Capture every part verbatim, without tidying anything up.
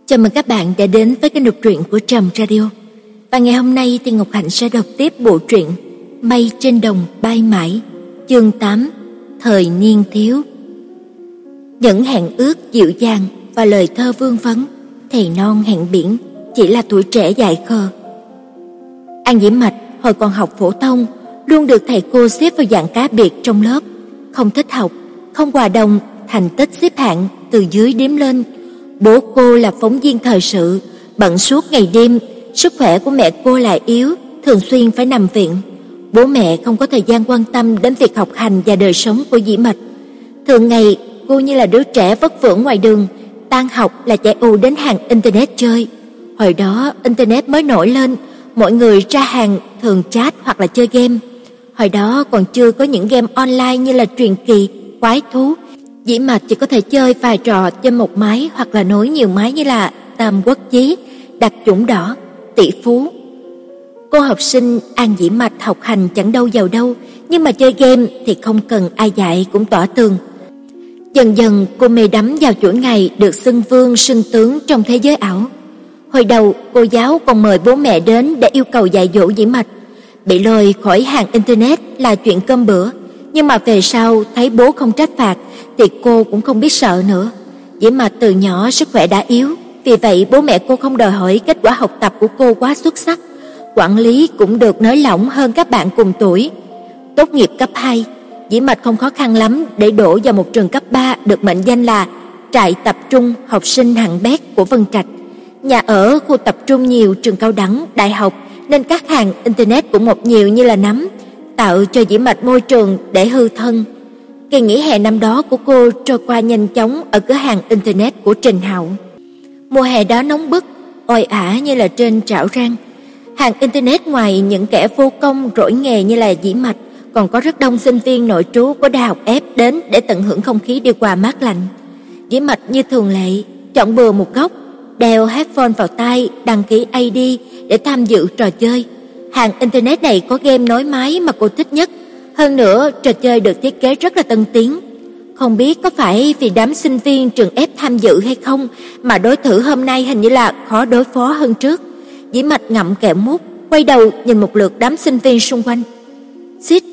Chào mừng các bạn đã đến với kênh đọc truyện của Trầm Radio. Và ngày hôm nay thì Ngọc Hạnh sẽ đọc tiếp bộ truyện Mây trên đồng bay mãi, chương tám, Thời niên thiếu. Những hẹn ước dịu dàng và lời thơ vương vấn, thầy non hẹn biển chỉ là tuổi trẻ dại khờ. An Diễm Mạch hồi còn học phổ thông luôn được thầy cô xếp vào dạng cá biệt trong lớp, không thích học, không hòa đồng, thành tích xếp hạng từ dưới đếm lên. Bố cô là phóng viên thời sự, bận suốt ngày đêm, sức khỏe của mẹ cô lại yếu, thường xuyên phải nằm viện. Bố mẹ không có thời gian quan tâm đến việc học hành và đời sống của Diễm Mạch. Thường ngày, cô như là đứa trẻ vất vưởng ngoài đường, tan học là chạy ù đến hàng internet chơi. Hồi đó internet mới nổi lên, mọi người ra hàng thường chat hoặc là chơi game. Hồi đó còn chưa có những game online như là truyền kỳ, quái thú. Diễm Mạch chỉ có thể chơi vài trò trên một máy hoặc là nối nhiều máy như là Tam Quốc Chí, Đặc Chủng Đỏ, Tỷ Phú. Cô học sinh An Diễm Mạch học hành chẳng đâu vào đâu, nhưng mà chơi game thì không cần ai dạy cũng tỏa tường. Dần dần cô mê đắm vào chuỗi ngày được xưng vương xưng tướng trong thế giới ảo. Hồi đầu cô giáo còn mời bố mẹ đến để yêu cầu dạy dỗ Diễm Mạch. Bị lôi khỏi hàng internet là chuyện cơm bữa, nhưng mà về sau thấy bố không trách phạt thì cô cũng không biết sợ nữa. Diễm Mạch từ nhỏ sức khỏe đã yếu, vì vậy bố mẹ cô không đòi hỏi kết quả học tập của cô quá xuất sắc. Quản lý cũng được nới lỏng hơn các bạn cùng tuổi. Tốt nghiệp cấp hai, Diễm Mạch không khó khăn lắm để đỗ vào một trường cấp ba được mệnh danh là trại tập trung học sinh hạng bét của Vân Trạch. Nhà ở khu tập trung nhiều trường cao đẳng, đại học nên các hàng internet cũng một nhiều như là nấm, tạo cho Diễm Mạch môi trường để hư thân. Kỳ nghỉ hè năm đó của cô trôi qua nhanh chóng ở cửa hàng internet của Trình Hạo. Mùa hè đó nóng bức, oi ả như là trên chảo rang. Hàng internet ngoài những kẻ vô công rỗi nghề như là Diễm Mạch, còn có rất đông sinh viên nội trú của đại học ép đến để tận hưởng không khí điều hòa mát lạnh. Diễm Mạch như thường lệ, chọn bừa một góc, đeo headphone vào tai, đăng ký i đê để tham dự trò chơi. Hàng internet này có game nối máy mà cô thích nhất. Hơn nữa, trò chơi được thiết kế rất là tân tiến. Không biết có phải vì đám sinh viên trường ép tham dự hay không mà đối thủ hôm nay hình như là khó đối phó hơn trước. Diễm Mạch ngậm kẹo mút, quay đầu nhìn một lượt đám sinh viên xung quanh. Xít!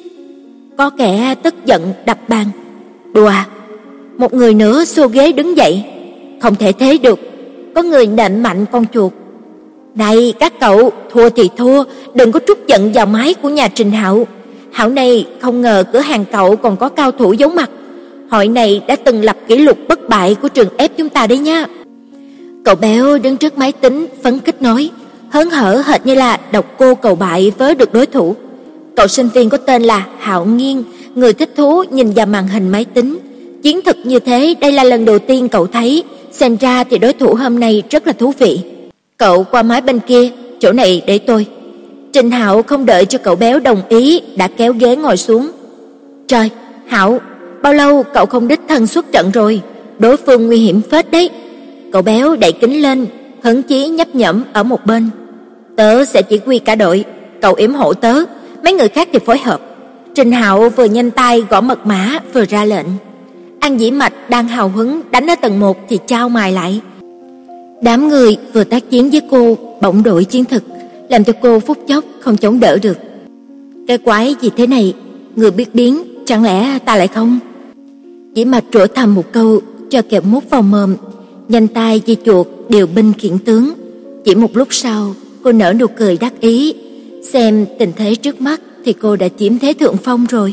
Có kẻ tức giận đập bàn. Đùa à? Một người nữa xô ghế đứng dậy. Không thể thế được. Có người nện mạnh con chuột. Này các cậu, thua thì thua, đừng có trút giận vào máy của nhà Trình Hạo. Hạo này không ngờ cửa hàng cậu còn có cao thủ giấu mặt. Hội này đã từng lập kỷ lục bất bại của trường ép chúng ta đấy nha. Cậu béo đứng trước máy tính phấn khích nói, hớn hở hệt như là độc cô cầu bại với được đối thủ. Cậu sinh viên có tên là Hạo Nghiên, người thích thú nhìn vào màn hình máy tính. Chiến thực như thế đây là lần đầu tiên cậu thấy, xem ra thì đối thủ hôm nay rất là thú vị. Cậu qua máy bên kia, chỗ này để tôi. Trình Hạo không đợi cho cậu béo đồng ý đã kéo ghế ngồi xuống. Trời, Hạo, bao lâu cậu không đích thân xuất trận rồi, đối phương nguy hiểm phết đấy. Cậu béo đẩy kính lên, hứng chí nhấp nhẫm ở một bên. Tớ sẽ chỉ huy cả đội, cậu yểm hộ tớ, mấy người khác thì phối hợp. Trình Hạo vừa nhanh tay gõ mật mã vừa ra lệnh. An Diễm Mạch đang hào hứng đánh ở tầng một thì chau mày lại. Đám người vừa tác chiến với cô bỗng đổi chiến thực, làm cho cô phút chốc không chống đỡ được. Cái quái gì thế này, người biết biến, chẳng lẽ ta lại không? Diễm Mạch rủa thầm một câu, cho kẹo mút vào mồm, nhanh tay di chuột điều binh khiển tướng. Chỉ một lúc sau, cô nở nụ cười đắc ý, xem tình thế trước mắt thì cô đã chiếm thế thượng phong rồi.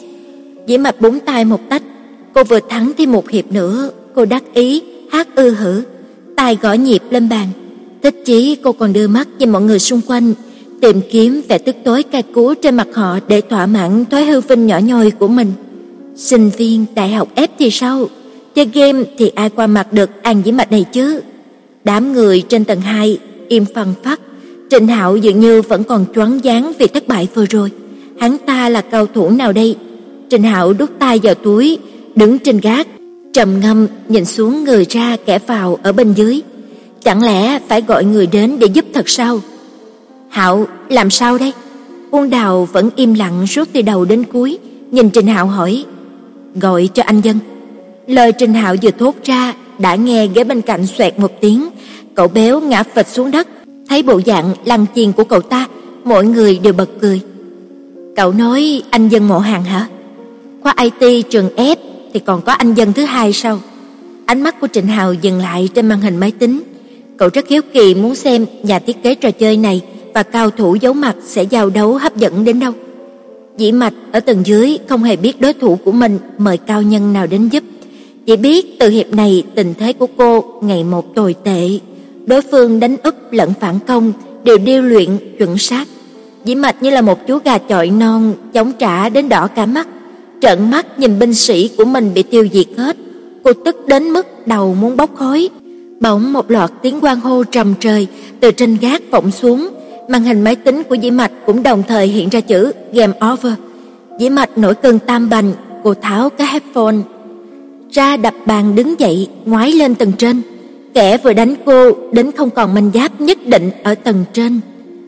Diễm Mạch búng tay một tách, cô vừa thắng thêm một hiệp nữa, cô đắc ý hát ư hử, tay gõ nhịp lên bàn. Thích chí cô còn đưa mắt nhìn mọi người xung quanh, tìm kiếm vẻ tức tối cay cú trên mặt họ để thỏa mãn thói hư vinh nhỏ nhoi của mình. Sinh viên đại học ép thì sao? Chơi game thì ai qua mặt được An Diễm Mạch này chứ? Đám người trên tầng hai im phăng phắc. Trình Hạo dường như vẫn còn choáng váng vì thất bại vừa rồi. Hắn ta là cao thủ nào đây? Trình Hạo đút tay vào túi, đứng trên gác, trầm ngâm nhìn xuống người ra kẻ vào ở bên dưới. Chẳng lẽ phải gọi người đến để giúp thật sao? Hạo, làm sao đây? Uông Đào vẫn im lặng suốt từ đầu đến cuối, nhìn Trình Hạo hỏi. Gọi cho anh Dân. Lời Trình Hạo vừa thốt ra đã nghe ghế bên cạnh xoẹt một tiếng, Cậu béo ngã phịch xuống đất. Thấy bộ dạng lăn chiền của cậu ta, mọi người đều bật cười. Cậu nói anh Dân Mộ Hàn hả? Khoa i tê trường F thì còn có anh Dân thứ hai sao? Ánh mắt của Trịnh Hào dừng lại trên màn hình máy tính. Cậu rất hiếu kỳ muốn xem nhà thiết kế trò chơi này và cao thủ giấu mặt sẽ giao đấu hấp dẫn đến đâu. Dĩ Mạch ở tầng dưới không hề biết đối thủ của mình mời cao nhân nào đến giúp, chỉ biết từ hiệp này tình thế của cô ngày một tồi tệ. Đối phương đánh úp lẫn phản công đều điêu luyện chuẩn xác. Dĩ Mạch như là một chú gà chọi non chống trả đến đỏ cả mắt, trợn mắt nhìn binh sĩ của mình bị tiêu diệt hết. Cô tức đến mức đầu muốn bốc khói. Bỗng một loạt tiếng hoan hô trầm trời từ trên gác vọng xuống. Màn hình máy tính của Dĩ Mạch cũng đồng thời hiện ra chữ Game Over. Dĩ Mạch nổi cơn tam bành, cô tháo cái headphone ra, đập bàn đứng dậy, ngoái lên tầng trên. Kẻ vừa đánh cô đến không còn manh giáp nhất định ở tầng trên.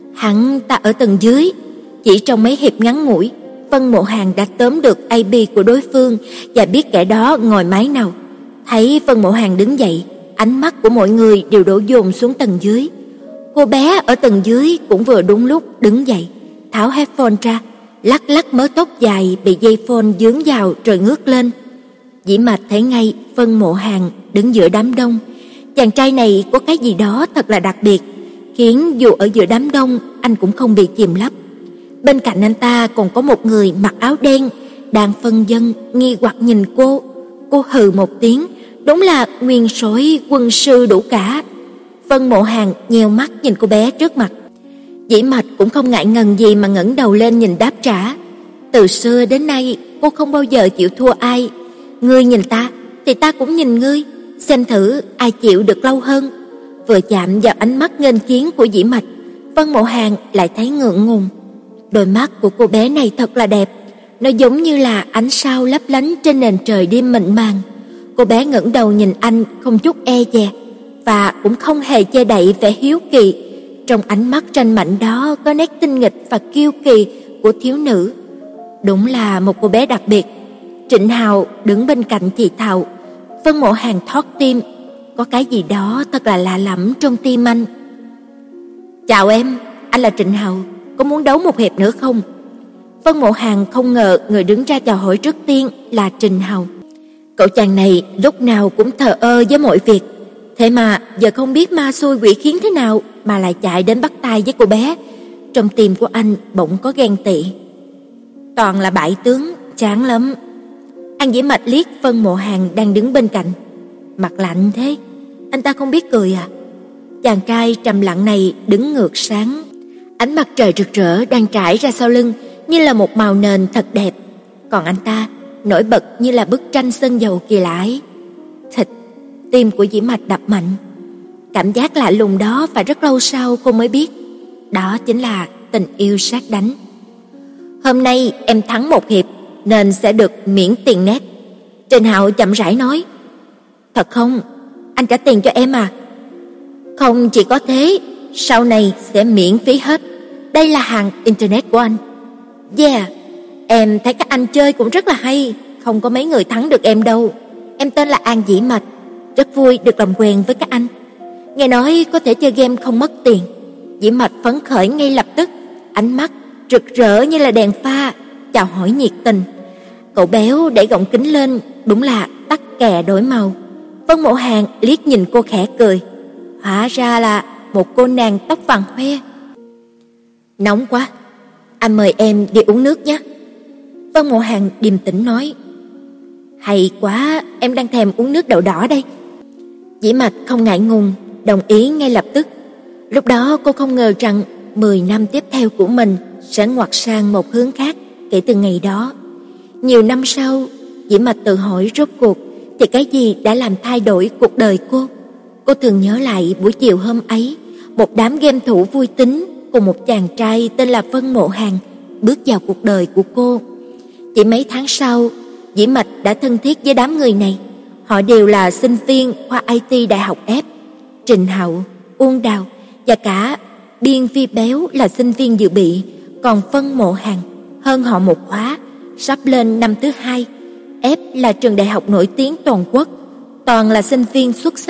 Hắn ta ở tầng dưới. Chỉ trong mấy hiệp ngắn ngủi, Vân Mộ Hàn đã tóm được i pê của đối phương và biết kẻ đó ngồi máy nào. Thấy Vân Mộ Hàn đứng dậy, ánh mắt của mọi người đều đổ dồn xuống tầng dưới. Cô bé ở tầng dưới cũng vừa đúng lúc đứng dậy, tháo headphone ra, lắc lắc mớ tóc dài bị dây phone dướng vào rồi ngước lên. Dĩ Mạch thấy ngay Vân Mộ Hàn đứng giữa đám đông. Chàng trai này có cái gì đó thật là đặc biệt, khiến dù ở giữa đám đông anh cũng không bị chìm lấp. Bên cạnh anh ta còn có một người mặc áo đen đang phân vân nghi hoặc nhìn cô. Cô hừ một tiếng, đúng là nguyên soái quân sư đủ cả. Vân Mộ Hàn nheo mắt nhìn cô bé trước mặt. Dĩ Mạch cũng không ngại ngần gì mà ngẩng đầu lên nhìn đáp trả. Từ xưa đến nay cô không bao giờ chịu thua ai. Ngươi nhìn ta thì ta cũng nhìn ngươi, xem thử ai chịu được lâu hơn. Vừa chạm vào ánh mắt nghênh chiến của Dĩ Mạch, Vân Mộ Hàn lại thấy ngượng ngùng. Đôi mắt của cô bé này thật là đẹp, nó giống như là ánh sao lấp lánh trên nền trời đêm mịn màng. Cô bé ngẩng đầu nhìn anh không chút e dè và cũng không hề che đậy vẻ hiếu kỳ. Trong ánh mắt tranh mạnh đó có nét tinh nghịch và kiêu kỳ của thiếu nữ. Đúng là một cô bé đặc biệt. Trịnh Hào đứng bên cạnh thì thào. Vân Mộ Hàn thót tim, có cái gì đó thật là lạ lẫm trong tim anh. Chào em, anh là Trịnh Hào, có muốn đấu một hiệp nữa không? Vân Mộ Hàn không ngờ người đứng ra chào hỏi trước tiên là Trịnh Hào. Cậu chàng này lúc nào cũng thờ ơ với mọi việc, thế mà giờ không biết ma xui quỷ khiến thế nào mà lại chạy đến bắt tay với cô bé. Trong tim của anh bỗng có ghen tị. Toàn là bại tướng, chán lắm. Anh Dĩ Mạch liếc Vân Mộ Hàn đang đứng bên cạnh. Mặt lạnh thế, anh ta không biết cười à? Chàng trai trầm lặng này đứng ngược sáng. Ánh mặt trời rực rỡ đang trải ra sau lưng như là một màu nền thật đẹp. Còn anh ta nổi bật như là bức tranh sơn dầu kỳ lạ ấy. Thịt, tim của Dĩ Mạch đập mạnh. Cảm giác lạ lùng đó phải rất lâu sau cô mới biết. Đó chính là tình yêu sát đánh. Hôm nay em thắng một hiệp nên sẽ được miễn tiền net. Trình Hạo chậm rãi nói. Thật không? Anh trả tiền cho em à? Không chỉ có thế, sau này sẽ miễn phí hết. Đây là hàng internet của anh. Yeah, em thấy các anh chơi cũng rất là hay, không có mấy người thắng được em đâu. Em tên là An Dĩ Mạch, rất vui được làm quen với các anh. Nghe nói có thể chơi game không mất tiền. Dĩ Mạch phấn khởi ngay lập tức, ánh mắt rực rỡ như là đèn pha, chào hỏi nhiệt tình. Cậu béo để gọng kính lên, đúng là tắc kè đổi màu. Vân Mộ Hàn liếc nhìn cô khẽ cười. Hóa ra là một cô nàng tóc vàng hoe. Nóng quá, anh mời em đi uống nước nhé. Vân Mộ Hàn điềm tĩnh nói. Hay quá, em đang thèm uống nước đậu đỏ đây. Dĩ Mạch không ngại ngùng, đồng ý ngay lập tức. Lúc đó cô không ngờ rằng mười năm tiếp theo của mình sẽ ngoặt sang một hướng khác kể từ ngày đó. Nhiều năm sau, Dĩ Mạch tự hỏi rốt cuộc thì cái gì đã làm thay đổi cuộc đời cô. Cô thường nhớ lại buổi chiều hôm ấy, một đám game thủ vui tính cùng một chàng trai tên là Vân Mộ Hàn bước vào cuộc đời của cô. Chỉ mấy tháng sau, Dĩ Mạch đã thân thiết với đám người này. Họ đều là sinh viên khoa i tê Đại học F. Trình Hạo, Uông Đào và cả Biên Phi Béo là sinh viên dự bị, còn Vân Mộ Hàn hơn họ một khóa, sắp lên năm thứ hai. F là trường đại học nổi tiếng toàn quốc, toàn là sinh viên xuất sắc.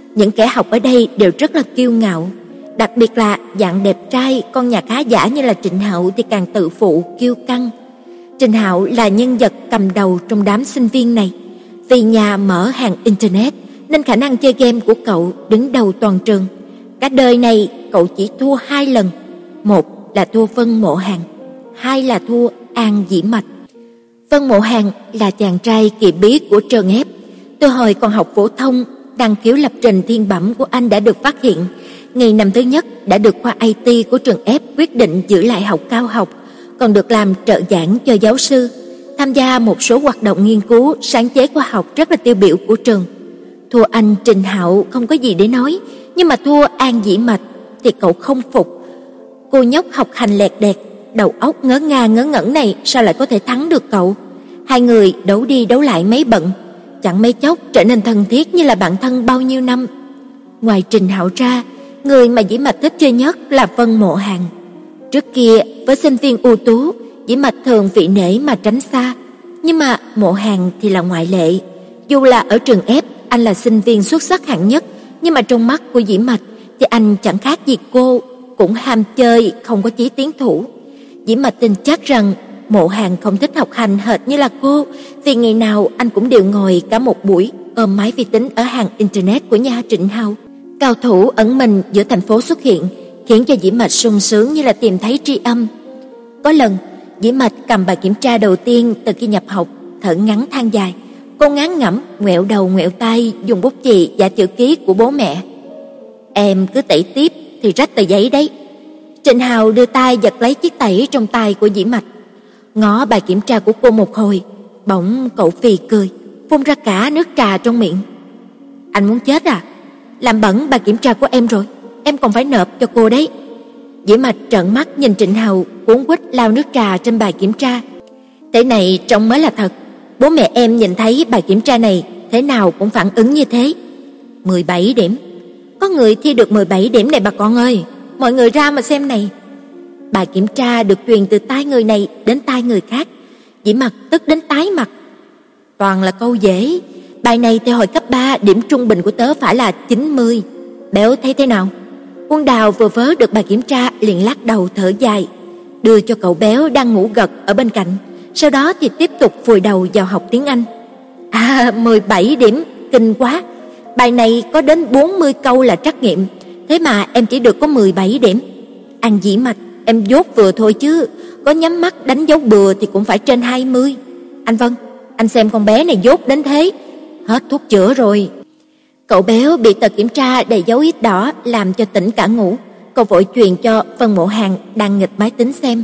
những kẻ học ở đây đều rất là kiêu ngạo, đặc biệt là dạng đẹp trai con nhà khá giả như là Trịnh Hạo thì càng tự phụ kiêu căng. Trịnh Hạo là nhân vật cầm đầu trong đám sinh viên này. Vì nhà mở hàng internet nên khả năng chơi game của cậu đứng đầu toàn trường. Cả đời này cậu chỉ thua hai lần, một là thua Vân Mộ Hàn, hai là thua An Dĩ Mạch. Vân Mộ Hàn là chàng trai kỳ bí của trường ép. Từ hồi còn học phổ thông, năng khiếu lập trình thiên bẩm của anh đã được phát hiện. Ngày năm thứ nhất đã được khoa i tê của trường ép quyết định giữ lại học cao học, còn được làm trợ giảng cho giáo sư, tham gia một số hoạt động nghiên cứu, sáng chế khoa học rất là tiêu biểu của trường. Thua anh Trịnh Hạo không có gì để nói, nhưng mà thua An Dĩ Mạch thì cậu không phục. Cô nhóc học hành lẹt đẹt, đầu óc ngớ nga ngớ ngẩn này sao lại có thể thắng được cậu? Hai người đấu đi đấu lại mấy bận, chẳng mấy chốc trở nên thân thiết như là bạn thân bao nhiêu năm. Ngoài Trịnh Hạo ra, người mà Dĩ Mạch thích chơi nhất là Vân Mộ Hàn. Trước kia với sinh viên ưu tú, Dĩ Mạch thường vị nể mà tránh xa, nhưng mà Mộ Hàn thì là ngoại lệ. Dù là ở trường ép anh là sinh viên xuất sắc hạng nhất, nhưng mà trong mắt của Dĩ Mạch thì anh chẳng khác gì cô, cũng ham chơi, không có chí tiến thủ. Dĩ Mạch tin chắc rằng Mộ Hàn không thích học hành hệt như là cô, vì ngày nào anh cũng đều ngồi cả một buổi ôm máy vi tính ở hàng internet của nhà Trịnh Hạo. Cao thủ ẩn mình giữa thành phố xuất hiện, khiến cho Dĩ Mạch sung sướng như là tìm thấy tri âm. Có lần, Dĩ Mạch cầm bài kiểm tra đầu tiên từ khi nhập học, thở ngắn than dài. Cô ngán ngẩm, ngoẹo đầu ngoẹo tay dùng bút chì và chữ ký của bố mẹ. Em cứ tẩy tiếp thì rách tờ giấy đấy. Trịnh Hạo đưa tay giật lấy chiếc tẩy trong tay của Dĩ Mạch, ngó bài kiểm tra của cô một hồi, bỗng cậu phì cười, phun ra cả nước trà trong miệng. Anh muốn chết à? Làm bẩn bài kiểm tra của em rồi, em còn phải nộp cho cô đấy. Dĩ Mạch trợn mắt nhìn Trịnh Hạo cuống quýt lau nước trà trên bài kiểm tra. Thế này trông mới là thật. Bố mẹ em nhìn thấy bài kiểm tra này thế nào cũng phản ứng như thế. mười bảy điểm. Có người thi được mười bảy điểm này bà con ơi. Mọi người ra mà xem này. Bài kiểm tra được truyền từ tai người này đến tai người khác. Dĩ Mạch tức đến tái mặt. Toàn là câu dễ. Bài này theo hồi cấp ba, điểm trung bình của tớ phải là chín mươi. Béo thấy thế nào? Quân Đào vừa vớ được bài kiểm tra liền lắc đầu thở dài, đưa cho cậu Béo đang ngủ gật ở bên cạnh. Sau đó thì tiếp tục vùi đầu vào học tiếng Anh. À, mười bảy điểm, kinh quá. Bài này có đến bốn mươi câu là trắc nghiệm, thế mà em chỉ được có mười bảy điểm. An Dĩ Mạch, em dốt vừa thôi chứ, có nhắm mắt đánh dấu bừa thì cũng phải trên hai mươi. Anh Vân, anh xem con bé này dốt đến thế. Hết thuốc chữa rồi. Cậu Béo bị tờ kiểm tra đầy dấu ít đỏ làm cho tỉnh cả ngủ. Cậu vội truyền cho Vân Mộ Hàn đang nghịch máy tính xem.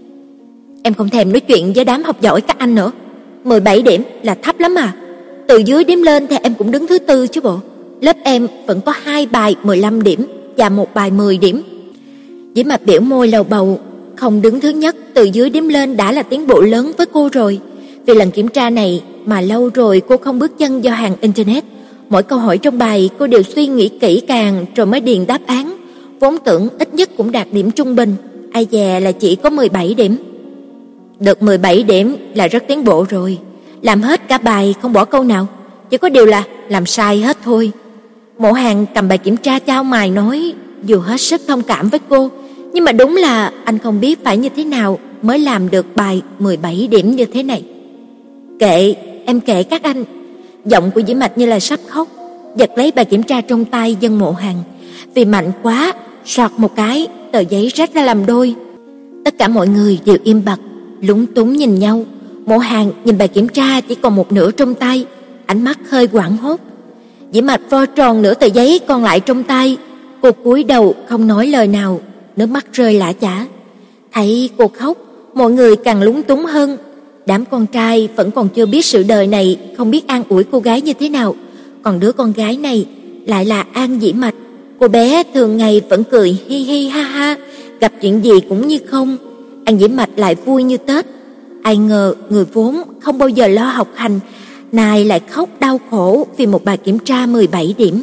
Em không thèm nói chuyện với đám học giỏi các anh nữa. mười bảy điểm là thấp lắm à. Từ dưới đếm lên thì em cũng đứng thứ tư chứ bộ. Lớp em vẫn có hai bài mười lăm điểm và một bài mười điểm. Dĩ Mạch biểu môi lầu bầu, không đứng thứ nhất, từ dưới đếm lên đã là tiến bộ lớn với cô rồi. Vì lần kiểm tra này mà lâu rồi cô không bước chân vào hàng internet. Mỗi câu hỏi trong bài cô đều suy nghĩ kỹ càng rồi mới điền đáp án. Vốn tưởng ít nhất cũng đạt điểm trung bình, ai dè là chỉ có mười bảy điểm. Được mười bảy điểm là rất tiến bộ rồi. Làm hết cả bài không bỏ câu nào, chỉ có điều là làm sai hết thôi. Mộ Hàn cầm bài kiểm tra chau mày nói, dù hết sức thông cảm với cô, nhưng mà đúng là anh không biết phải như thế nào mới làm được bài mười bảy điểm như thế này. Kệ, em kệ các anh. Giọng của Dĩ Mạch như là sắp khóc, giật lấy bài kiểm tra trong tay Vân Mộ Hàn. Vì mạnh quá, soạt một cái, tờ giấy rách ra làm đôi. Tất cả mọi người đều im bặt, lúng túng nhìn nhau. Mộ Hàn nhìn bài kiểm tra chỉ còn một nửa trong tay, ánh mắt hơi hoảng hốt. Dĩ Mạch vo tròn nửa tờ giấy còn lại trong tay. Cô cúi đầu không nói lời nào, nước mắt rơi lã chã. Thấy cô khóc, mọi người càng lúng túng hơn. Đám con trai vẫn còn chưa biết sự đời này, không biết an ủi cô gái như thế nào. Còn đứa con gái này lại là An Dĩ Mạch. Cô bé thường ngày vẫn cười hi hi ha ha, gặp chuyện gì cũng như không. An Dĩ Mạch lại vui như Tết. Ai ngờ người vốn không bao giờ lo học hành, nay lại khóc đau khổ vì một bài kiểm tra mười bảy điểm.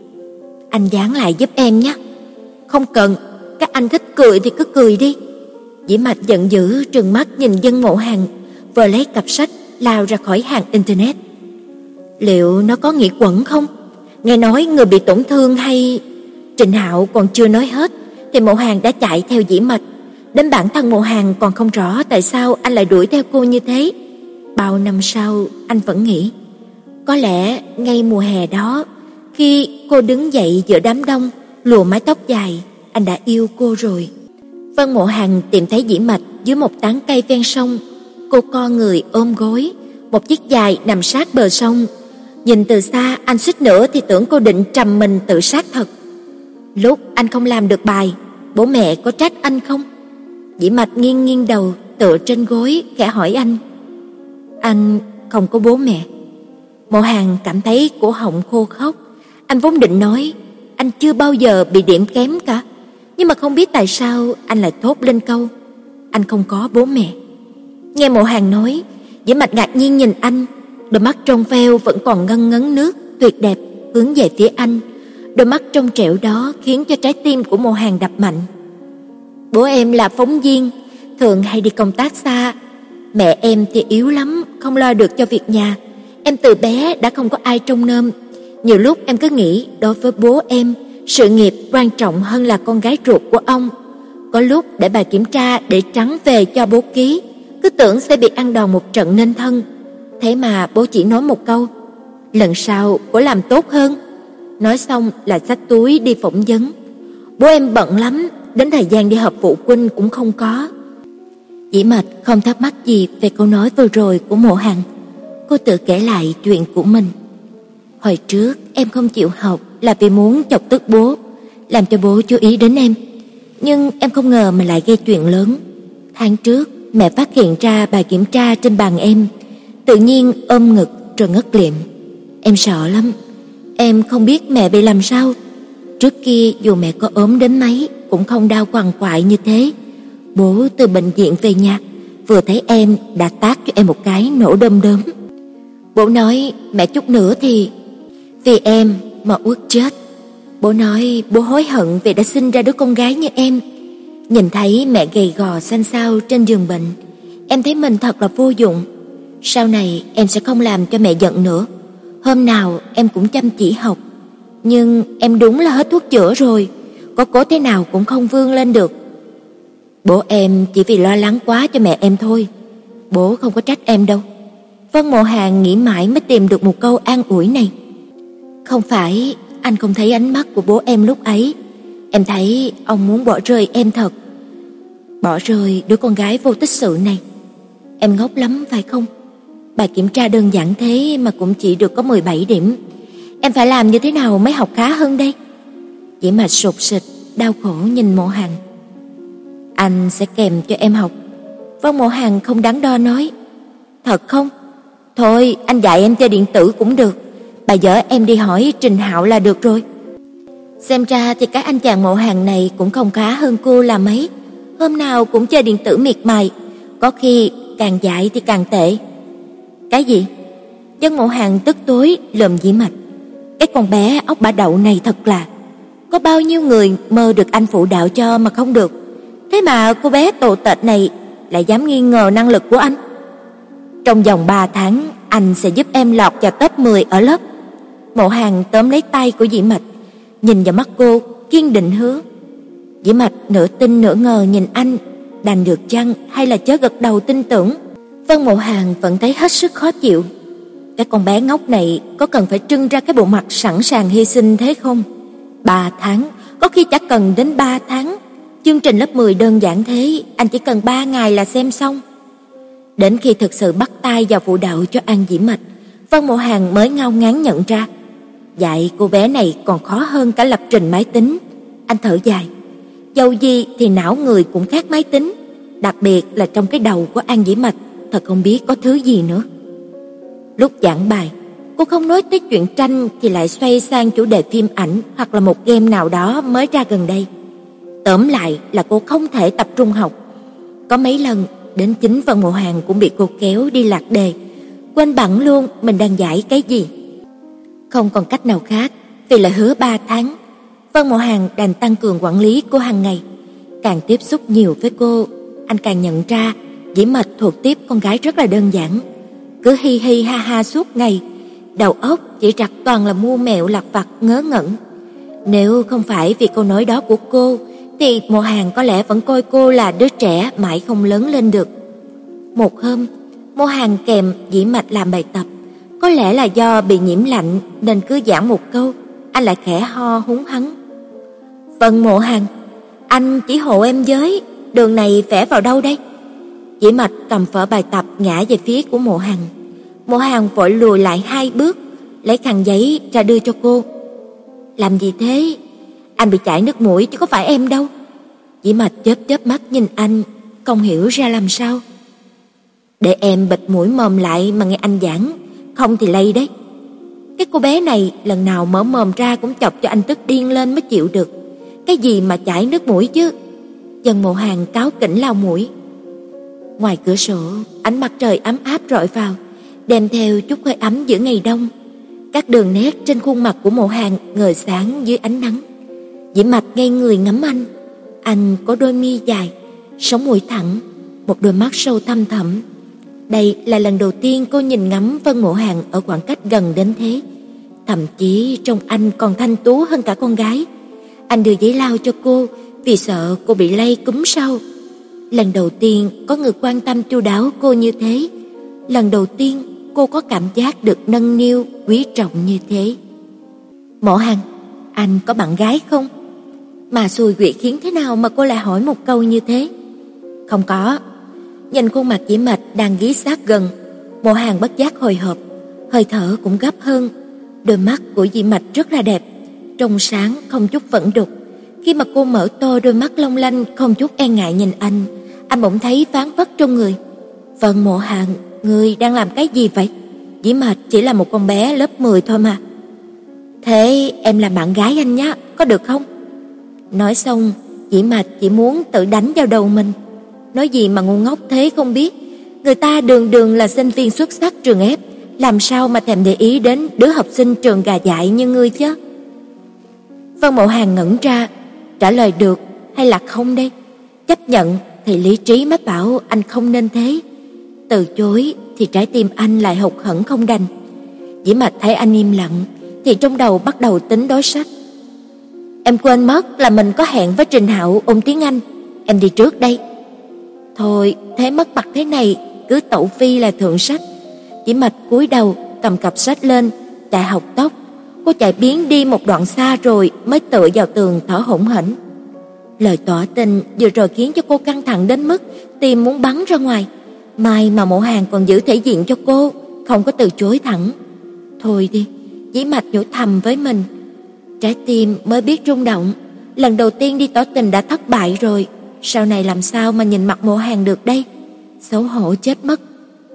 Anh dán lại giúp em nhé. Không cần, các anh thích cười thì cứ cười đi. Dĩ Mạch giận dữ trừng mắt nhìn Vân Mộ Hàn, vừa lấy cặp sách lao ra khỏi hàng internet. Liệu nó có nghĩa quẩn không? nghe nói người bị tổn thương hay... Trình Hạo còn chưa nói hết thì Mộ Hàn đã chạy theo Dĩ Mạch. Đến bản thân Mộ Hàn còn không rõ tại sao anh lại đuổi theo cô như thế. Bao năm sau anh vẫn nghĩ, có lẽ ngay mùa hè đó, khi cô đứng dậy giữa đám đông, lùa mái tóc dài, anh đã yêu cô rồi. Vân Mộ Hàn tìm thấy Dĩ Mạch dưới một tán cây ven sông. Cô co người ôm gối, một chiếc giày nằm sát bờ sông. Nhìn từ xa, anh suýt nữa thì tưởng cô định trầm mình tự sát thật. Lúc anh không làm được bài, bố mẹ có trách anh không? Dĩ Mạch nghiêng nghiêng đầu tựa trên gối, khẽ hỏi anh. Anh không có bố mẹ. Mộ Hàn cảm thấy cổ họng khô khốc. Anh vốn định nói anh chưa bao giờ bị điểm kém cả, nhưng mà không biết tại sao anh lại thốt lên câu anh không có bố mẹ. Nghe Mộ Hàn nói, Dĩ Mạch ngạc nhiên nhìn anh, đôi mắt trong veo vẫn còn ngân ngấn nước, tuyệt đẹp hướng về phía anh. Đôi mắt trong trẻo đó khiến cho trái tim của Mộ Hàn đập mạnh. Bố em là phóng viên, thường hay đi công tác xa. Mẹ em thì yếu lắm, không lo được cho việc nhà. Em từ bé đã không có ai trông nom. Nhiều lúc em cứ nghĩ đối với bố em, sự nghiệp quan trọng hơn là con gái ruột của ông. Có lúc để bài kiểm tra để trắng về cho bố ký, cứ tưởng sẽ bị ăn đòn một trận nên thân. Thế mà bố chỉ nói một câu, lần sau cô làm tốt hơn. Nói xong là xách túi đi phỏng vấn. Bố em bận lắm, đến thời gian đi họp phụ huynh cũng không có. Dĩ Mạch không thắc mắc gì về câu nói vừa rồi của Mộ Hàn. Cô tự kể lại chuyện của mình. Hồi trước em không chịu học là vì muốn chọc tức bố, làm cho bố chú ý đến em. Nhưng em không ngờ mình lại gây chuyện lớn. Tháng trước mẹ phát hiện ra bài kiểm tra trên bàn em, tự nhiên ôm ngực rồi ngất lịm. Em sợ lắm. Em không biết mẹ bị làm sao. Trước kia dù mẹ có ốm đến mấy cũng không đau quằn quại như thế. Bố từ bệnh viện về nhà, vừa thấy em đã tát cho em một cái nổ đom đóm. Bố nói mẹ chút nữa thì vì em mà uất chết. Bố nói bố hối hận vì đã sinh ra đứa con gái như em. Nhìn thấy mẹ gầy gò xanh xao trên giường bệnh, em thấy mình thật là vô dụng. Sau này em sẽ không làm cho mẹ giận nữa. Hôm nào em cũng chăm chỉ học. Nhưng em đúng là hết thuốc chữa rồi, có cố thế nào cũng không vươn lên được. Bố em chỉ vì lo lắng quá cho mẹ em thôi. Bố không có trách em đâu. Vân Mộ Hàn nghĩ mãi mới tìm được một câu an ủi này. Không phải anh không thấy ánh mắt của bố em lúc ấy. Em thấy ông muốn bỏ rơi em thật. Bỏ rơi đứa con gái vô tích sự này. Em ngốc lắm phải không? Bài kiểm tra đơn giản thế mà cũng chỉ được có mười bảy điểm. Em phải làm như thế nào mới học khá hơn đây? Dĩ Mạch sụt sịt, đau khổ nhìn Mộ Hàn. Anh sẽ kèm cho em học. Vân Mộ Hàn không đắn đo nói. Thật không? Thôi anh dạy em chơi điện tử cũng được. Bà vợ em đi hỏi Trình Hạo là được rồi. Xem ra thì cái anh chàng Mộ Hàn này cũng không khá hơn cô là mấy. Hôm nào cũng chơi điện tử miệt mài, có khi càng dạy thì càng tệ. Cái gì? Vân Mộ Hàn tức tối lườm Dĩ Mạch. Cái con bé ốc bả đậu này thật là, có bao nhiêu người mơ được anh phụ đạo cho mà không được. Thế mà cô bé tồi tệ này lại dám nghi ngờ năng lực của anh. Trong vòng ba tháng anh sẽ giúp em lọt vào top mười ở lớp. Mộ Hàn tóm lấy tay của Dĩ Mạch, nhìn vào mắt cô, kiên định hứa. Dĩ Mạch nửa tin nửa ngờ nhìn anh, đành được chăng hay là chớ gật đầu tin tưởng. Vân Mộ Hàn vẫn thấy hết sức khó chịu. Cái con bé ngốc này có cần phải trưng ra cái bộ mặt sẵn sàng hy sinh thế không? Ba tháng, có khi chẳng cần đến ba tháng. Chương trình lớp mười đơn giản thế, anh chỉ cần ba ngày là xem xong. Đến khi thực sự bắt tay vào phụ đạo cho An Dĩ Mạch, Vân Mộ Hàn mới ngao ngán nhận ra, dạy cô bé này còn khó hơn cả lập trình máy tính. Anh thở dài. Dầu gì thì não người cũng khác máy tính, đặc biệt là trong cái đầu của An Dĩ Mạch, thật không biết có thứ gì nữa. Lúc giảng bài, cô không nói tới chuyện tranh thì lại xoay sang chủ đề phim ảnh hoặc là một game nào đó mới ra gần đây. Tóm lại là cô không thể tập trung học. Có mấy lần đến chính Vân Mộ Hàn cũng bị cô kéo đi lạc đề, quên bẵng luôn mình đang dạy cái gì. Không còn cách nào khác, vì là hứa ba tháng, Vân Mộ Hàn đành tăng cường quản lý cô hàng ngày. Càng tiếp xúc nhiều với cô, anh càng nhận ra Dĩ Mạch thuộc tiếp con gái rất là đơn giản, cứ hi hi ha ha suốt ngày, đầu óc chỉ rặt toàn là mưu mẹo lặt vặt ngớ ngẩn. Nếu không phải vì câu nói đó của cô, thì Mộ Hàn có lẽ vẫn coi cô là đứa trẻ mãi không lớn lên được. Một hôm, Mộ Hàn kèm Dĩ Mạch làm bài tập. Có lẽ là do bị nhiễm lạnh nên cứ giảng một câu, anh lại khẽ ho húng hắng. "Vâng Mộ Hàn, anh chỉ hộ em với, đường này vẽ vào đâu đây?" Dĩ Mạch cầm vở bài tập ngã về phía của Mộ Hàn. Mộ Hàn vội lùi lại hai bước, lấy khăn giấy ra đưa cho cô. "Làm gì thế? Anh bị chảy nước mũi chứ có phải em đâu." Dĩ Mạch chớp chớp mắt nhìn anh, không hiểu ra làm sao. "Để em bịt mũi mồm lại mà nghe anh giảng, không thì lây đấy." Cái cô bé này lần nào mở mồm ra cũng chọc cho anh tức điên lên mới chịu được. Cái gì mà chảy nước mũi chứ? Dân Mộ Hàn cáu kỉnh lau mũi. Ngoài cửa sổ, ánh mặt trời ấm áp rọi vào, đem theo chút hơi ấm giữa ngày đông. Các đường nét trên khuôn mặt của Mộ Hàn ngời sáng dưới ánh nắng. Dĩ Mạch ngây người ngắm anh. Anh có đôi mi dài, sống mũi thẳng, một đôi mắt sâu thăm thẳm. Đây là lần đầu tiên cô nhìn ngắm Vân Mộ Hàn ở khoảng cách gần đến thế. Thậm chí trông anh còn thanh tú hơn cả con gái. Anh đưa giấy lau cho cô vì sợ cô bị lây cúm sau. Lần đầu tiên có người quan tâm chu đáo cô như thế. Lần đầu tiên cô có cảm giác được nâng niu, quý trọng như thế. "Mộ Hàn, anh có bạn gái không?" Mà xui quyệt khiến thế nào mà cô lại hỏi một câu như thế? "Không có." Nhìn khuôn mặt Dĩ Mạch đang ghé sát gần, Mộ Hàn bất giác hồi hộp, hơi thở cũng gấp hơn. Đôi mắt của Dĩ Mạch rất là đẹp, trong sáng không chút vẫn đục. Khi mà cô mở to đôi mắt long lanh không chút e ngại nhìn anh, anh bỗng thấy phán phất trong người. "Vâng Mộ Hàn, ngươi đang làm cái gì vậy? Dĩ Mạch chỉ là một con bé lớp mười thôi mà." "Thế em làm bạn gái anh nhé, có được không?" Nói xong, Dĩ Mạch chỉ muốn tự đánh vào đầu mình. Nói gì mà ngu ngốc thế không biết. Người ta đường đường là sinh viên xuất sắc trường ép, làm sao mà thèm để ý đến đứa học sinh trường gà dại như ngươi chứ? Vân Mộ Hàn ngẩn ra, trả lời được hay là không đây? Chấp nhận thì lý trí mách bảo anh không nên thế. Từ chối thì trái tim anh lại hụt hẫng không đành. Dĩ Mạch thấy anh im lặng thì trong đầu bắt đầu tính đối sách. "Em quên mất là mình có hẹn với Trình Hạo ôn tiếng Anh, em đi trước đây." "Thôi, thế mất mặt thế này, cứ tẩu phi là thượng sách." Dĩ Mạch cúi đầu cầm cặp sách lên, chạy học tốc. Cô chạy biến đi một đoạn xa rồi mới tựa vào tường thở hổn hển. Lời tỏ tình vừa rồi khiến cho cô căng thẳng đến mức tim muốn bắn ra ngoài. May mà Mộ Hàn còn giữ thể diện cho cô, không có từ chối thẳng. Thôi đi, Dĩ Mạch nhủ thầm với mình. Trái tim mới biết rung động, lần đầu tiên đi tỏ tình đã thất bại rồi, sau này làm sao mà nhìn mặt Mộ Hàn được đây? Xấu hổ chết mất.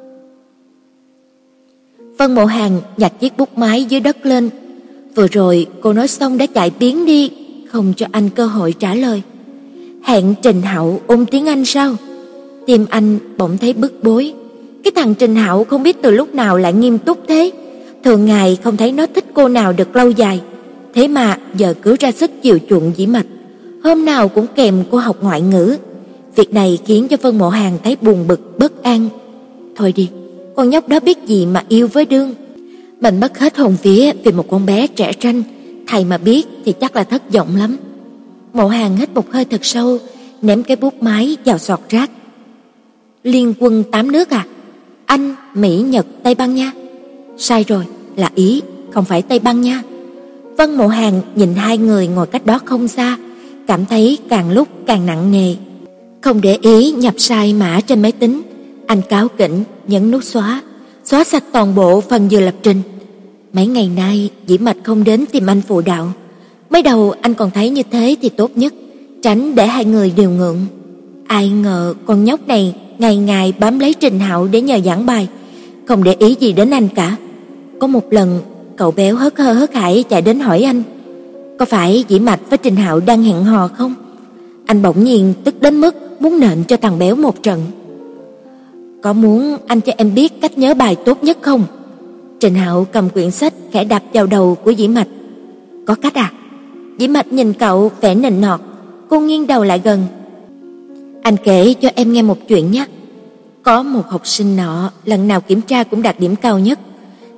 Vân Mộ Hàn nhặt chiếc bút máy dưới đất lên. Vừa rồi cô nói xong đã chạy biến đi, không cho anh cơ hội trả lời. Hẹn Trình Hạo ôn tiếng Anh sao? Tim anh bỗng thấy bức bối. Cái thằng Trình Hạo không biết từ lúc nào lại nghiêm túc thế. Thường ngày không thấy nó thích cô nào được lâu dài, thế mà giờ cứ ra sức chiều chuộng Dĩ Mạch, hôm nào cũng kèm cô học ngoại ngữ. Việc này khiến cho Vân Mộ Hàn thấy buồn bực bất an. Thôi đi, con nhóc đó biết gì mà yêu với đương. Mình mất hết hồn vía vì một con bé trẻ tranh, thầy mà biết thì chắc là thất vọng lắm. Mộ Hàn hít một hơi thật sâu, ném cái bút máy vào sọt rác. Liên quân tám nước à? Anh, Mỹ, Nhật, Tây Ban Nha? Sai rồi, là Ý, không phải Tây Ban Nha. Vân Mộ Hàn nhìn hai người ngồi cách đó không xa, cảm thấy càng lúc càng nặng nề. Không để ý nhập sai mã trên máy tính, anh cáu kỉnh nhấn nút xóa, xóa sạch toàn bộ phần vừa lập trình. Mấy ngày nay Dĩ Mạch không đến tìm anh phụ đạo. Mới đầu anh còn thấy như thế thì tốt nhất, tránh để hai người đều ngượng. Ai ngờ con nhóc này ngày ngày bám lấy Trình Hạo để nhờ giảng bài, không để ý gì đến anh cả. Có một lần cậu béo hớt hơ hớt hải chạy đến hỏi anh, có phải Dĩ Mạch với Trình Hạo đang hẹn hò không? Anh bỗng nhiên tức đến mức muốn nện cho thằng béo một trận. Có muốn anh cho em biết cách nhớ bài tốt nhất không? Trình Hạo cầm quyển sách khẽ đập vào đầu của Dĩ Mạch. Có cách à? Dĩ Mạch nhìn cậu vẻ nịnh nọt. Cô nghiêng đầu lại gần. Anh kể cho em nghe một chuyện nhé. Có một học sinh nọ lần nào kiểm tra cũng đạt điểm cao nhất.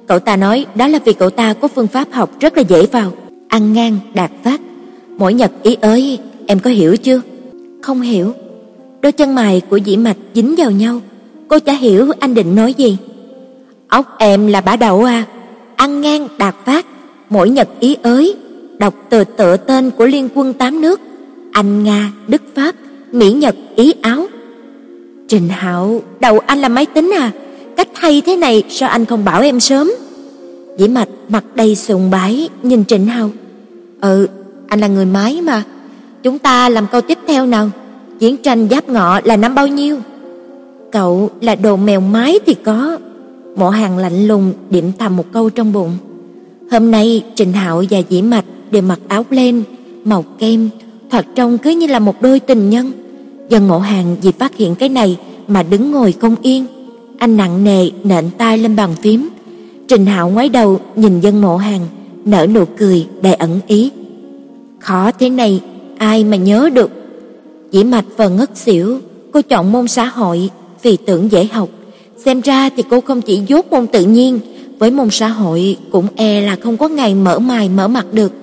Cậu ta nói đó là vì cậu ta có phương pháp học rất là dễ vào, ăn ngang đạt phát, mỗi nhật ý ới, em có hiểu chưa? Không hiểu. Đôi chân mày của Dĩ Mạch dính vào nhau, cô chả hiểu anh định nói gì. Óc em là bả đậu à? Ăn ngang đạt phát, mỗi nhật ý ới, đọc từ tựa tên của liên quân tám nước, Anh, Nga, Đức, Pháp, Mỹ, Nhật, Ý, Áo. Trình Hạo, đầu anh là máy tính à? Cách hay thế này sao anh không bảo em sớm? Dĩ Mạch mặt đầy sùng bái nhìn Trình Hạo. Ừ, anh là người máy mà. Chúng ta làm câu tiếp theo nào. Chiến tranh Giáp Ngọ là năm bao nhiêu? Cậu là đồ mèo mái thì có. Mộ Hàn lạnh lùng điểm thầm một câu trong bụng. Hôm nay Trình Hạo và Dĩ Mạch đều mặc áo len màu kem, thoạt trông cứ như là một đôi tình nhân. Dân Mộ Hàn vì phát hiện cái này mà đứng ngồi không yên. Anh nặng nề nện tay lên bàn phím. Trình Hạo ngoái đầu nhìn Dân Mộ Hàn, nở nụ cười đầy ẩn ý. Khó thế này ai mà nhớ được. Dĩ Mạch vờ ngất xỉu. Cô chọn môn xã hội vì tưởng dễ học. Xem ra thì cô không chỉ dốt môn tự nhiên, với môn xã hội cũng e là không có ngày mở mày mở mặt được.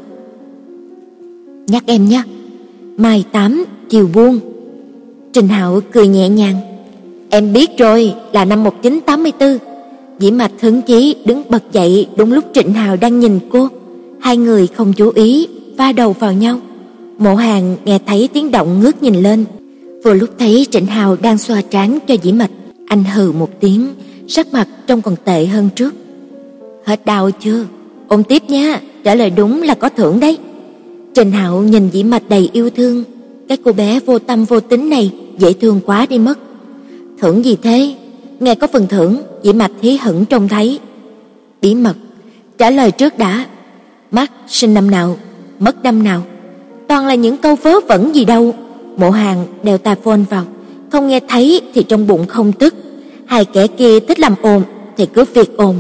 Nhắc em nhé, mai tám chiều buông. Trình Hạo cười nhẹ nhàng. Em biết rồi, là năm một nghìn chín trăm tám mươi tư. Dĩ Mạch hứng chí đứng bật dậy đúng lúc Trịnh Hạo đang nhìn cô. Hai người không chú ý va đầu vào nhau. Mộ Hàn nghe thấy tiếng động ngước nhìn lên. Vừa lúc thấy Trịnh Hạo đang xoa trán cho Dĩ Mạch, anh hừ một tiếng, sắc mặt trông còn tệ hơn trước. Hết đau chưa? Ôm tiếp nha, trả lời đúng là có thưởng đấy. Trịnh Hạo nhìn Dĩ Mạch đầy yêu thương. Cái cô bé vô tâm vô tính này dễ thương quá đi mất. Thưởng gì thế? Nghe có phần thưởng, Dĩ Mạch hí hửng trông thấy. Bí mật, trả lời trước đã. Mắt sinh năm nào, mất năm nào? Toàn là những câu vớ vẩn gì đâu. Mộ Hàn đeo tai phone vào, không nghe thấy thì trong bụng không tức. Hai kẻ kia thích làm ồn thì cứ việc ồn.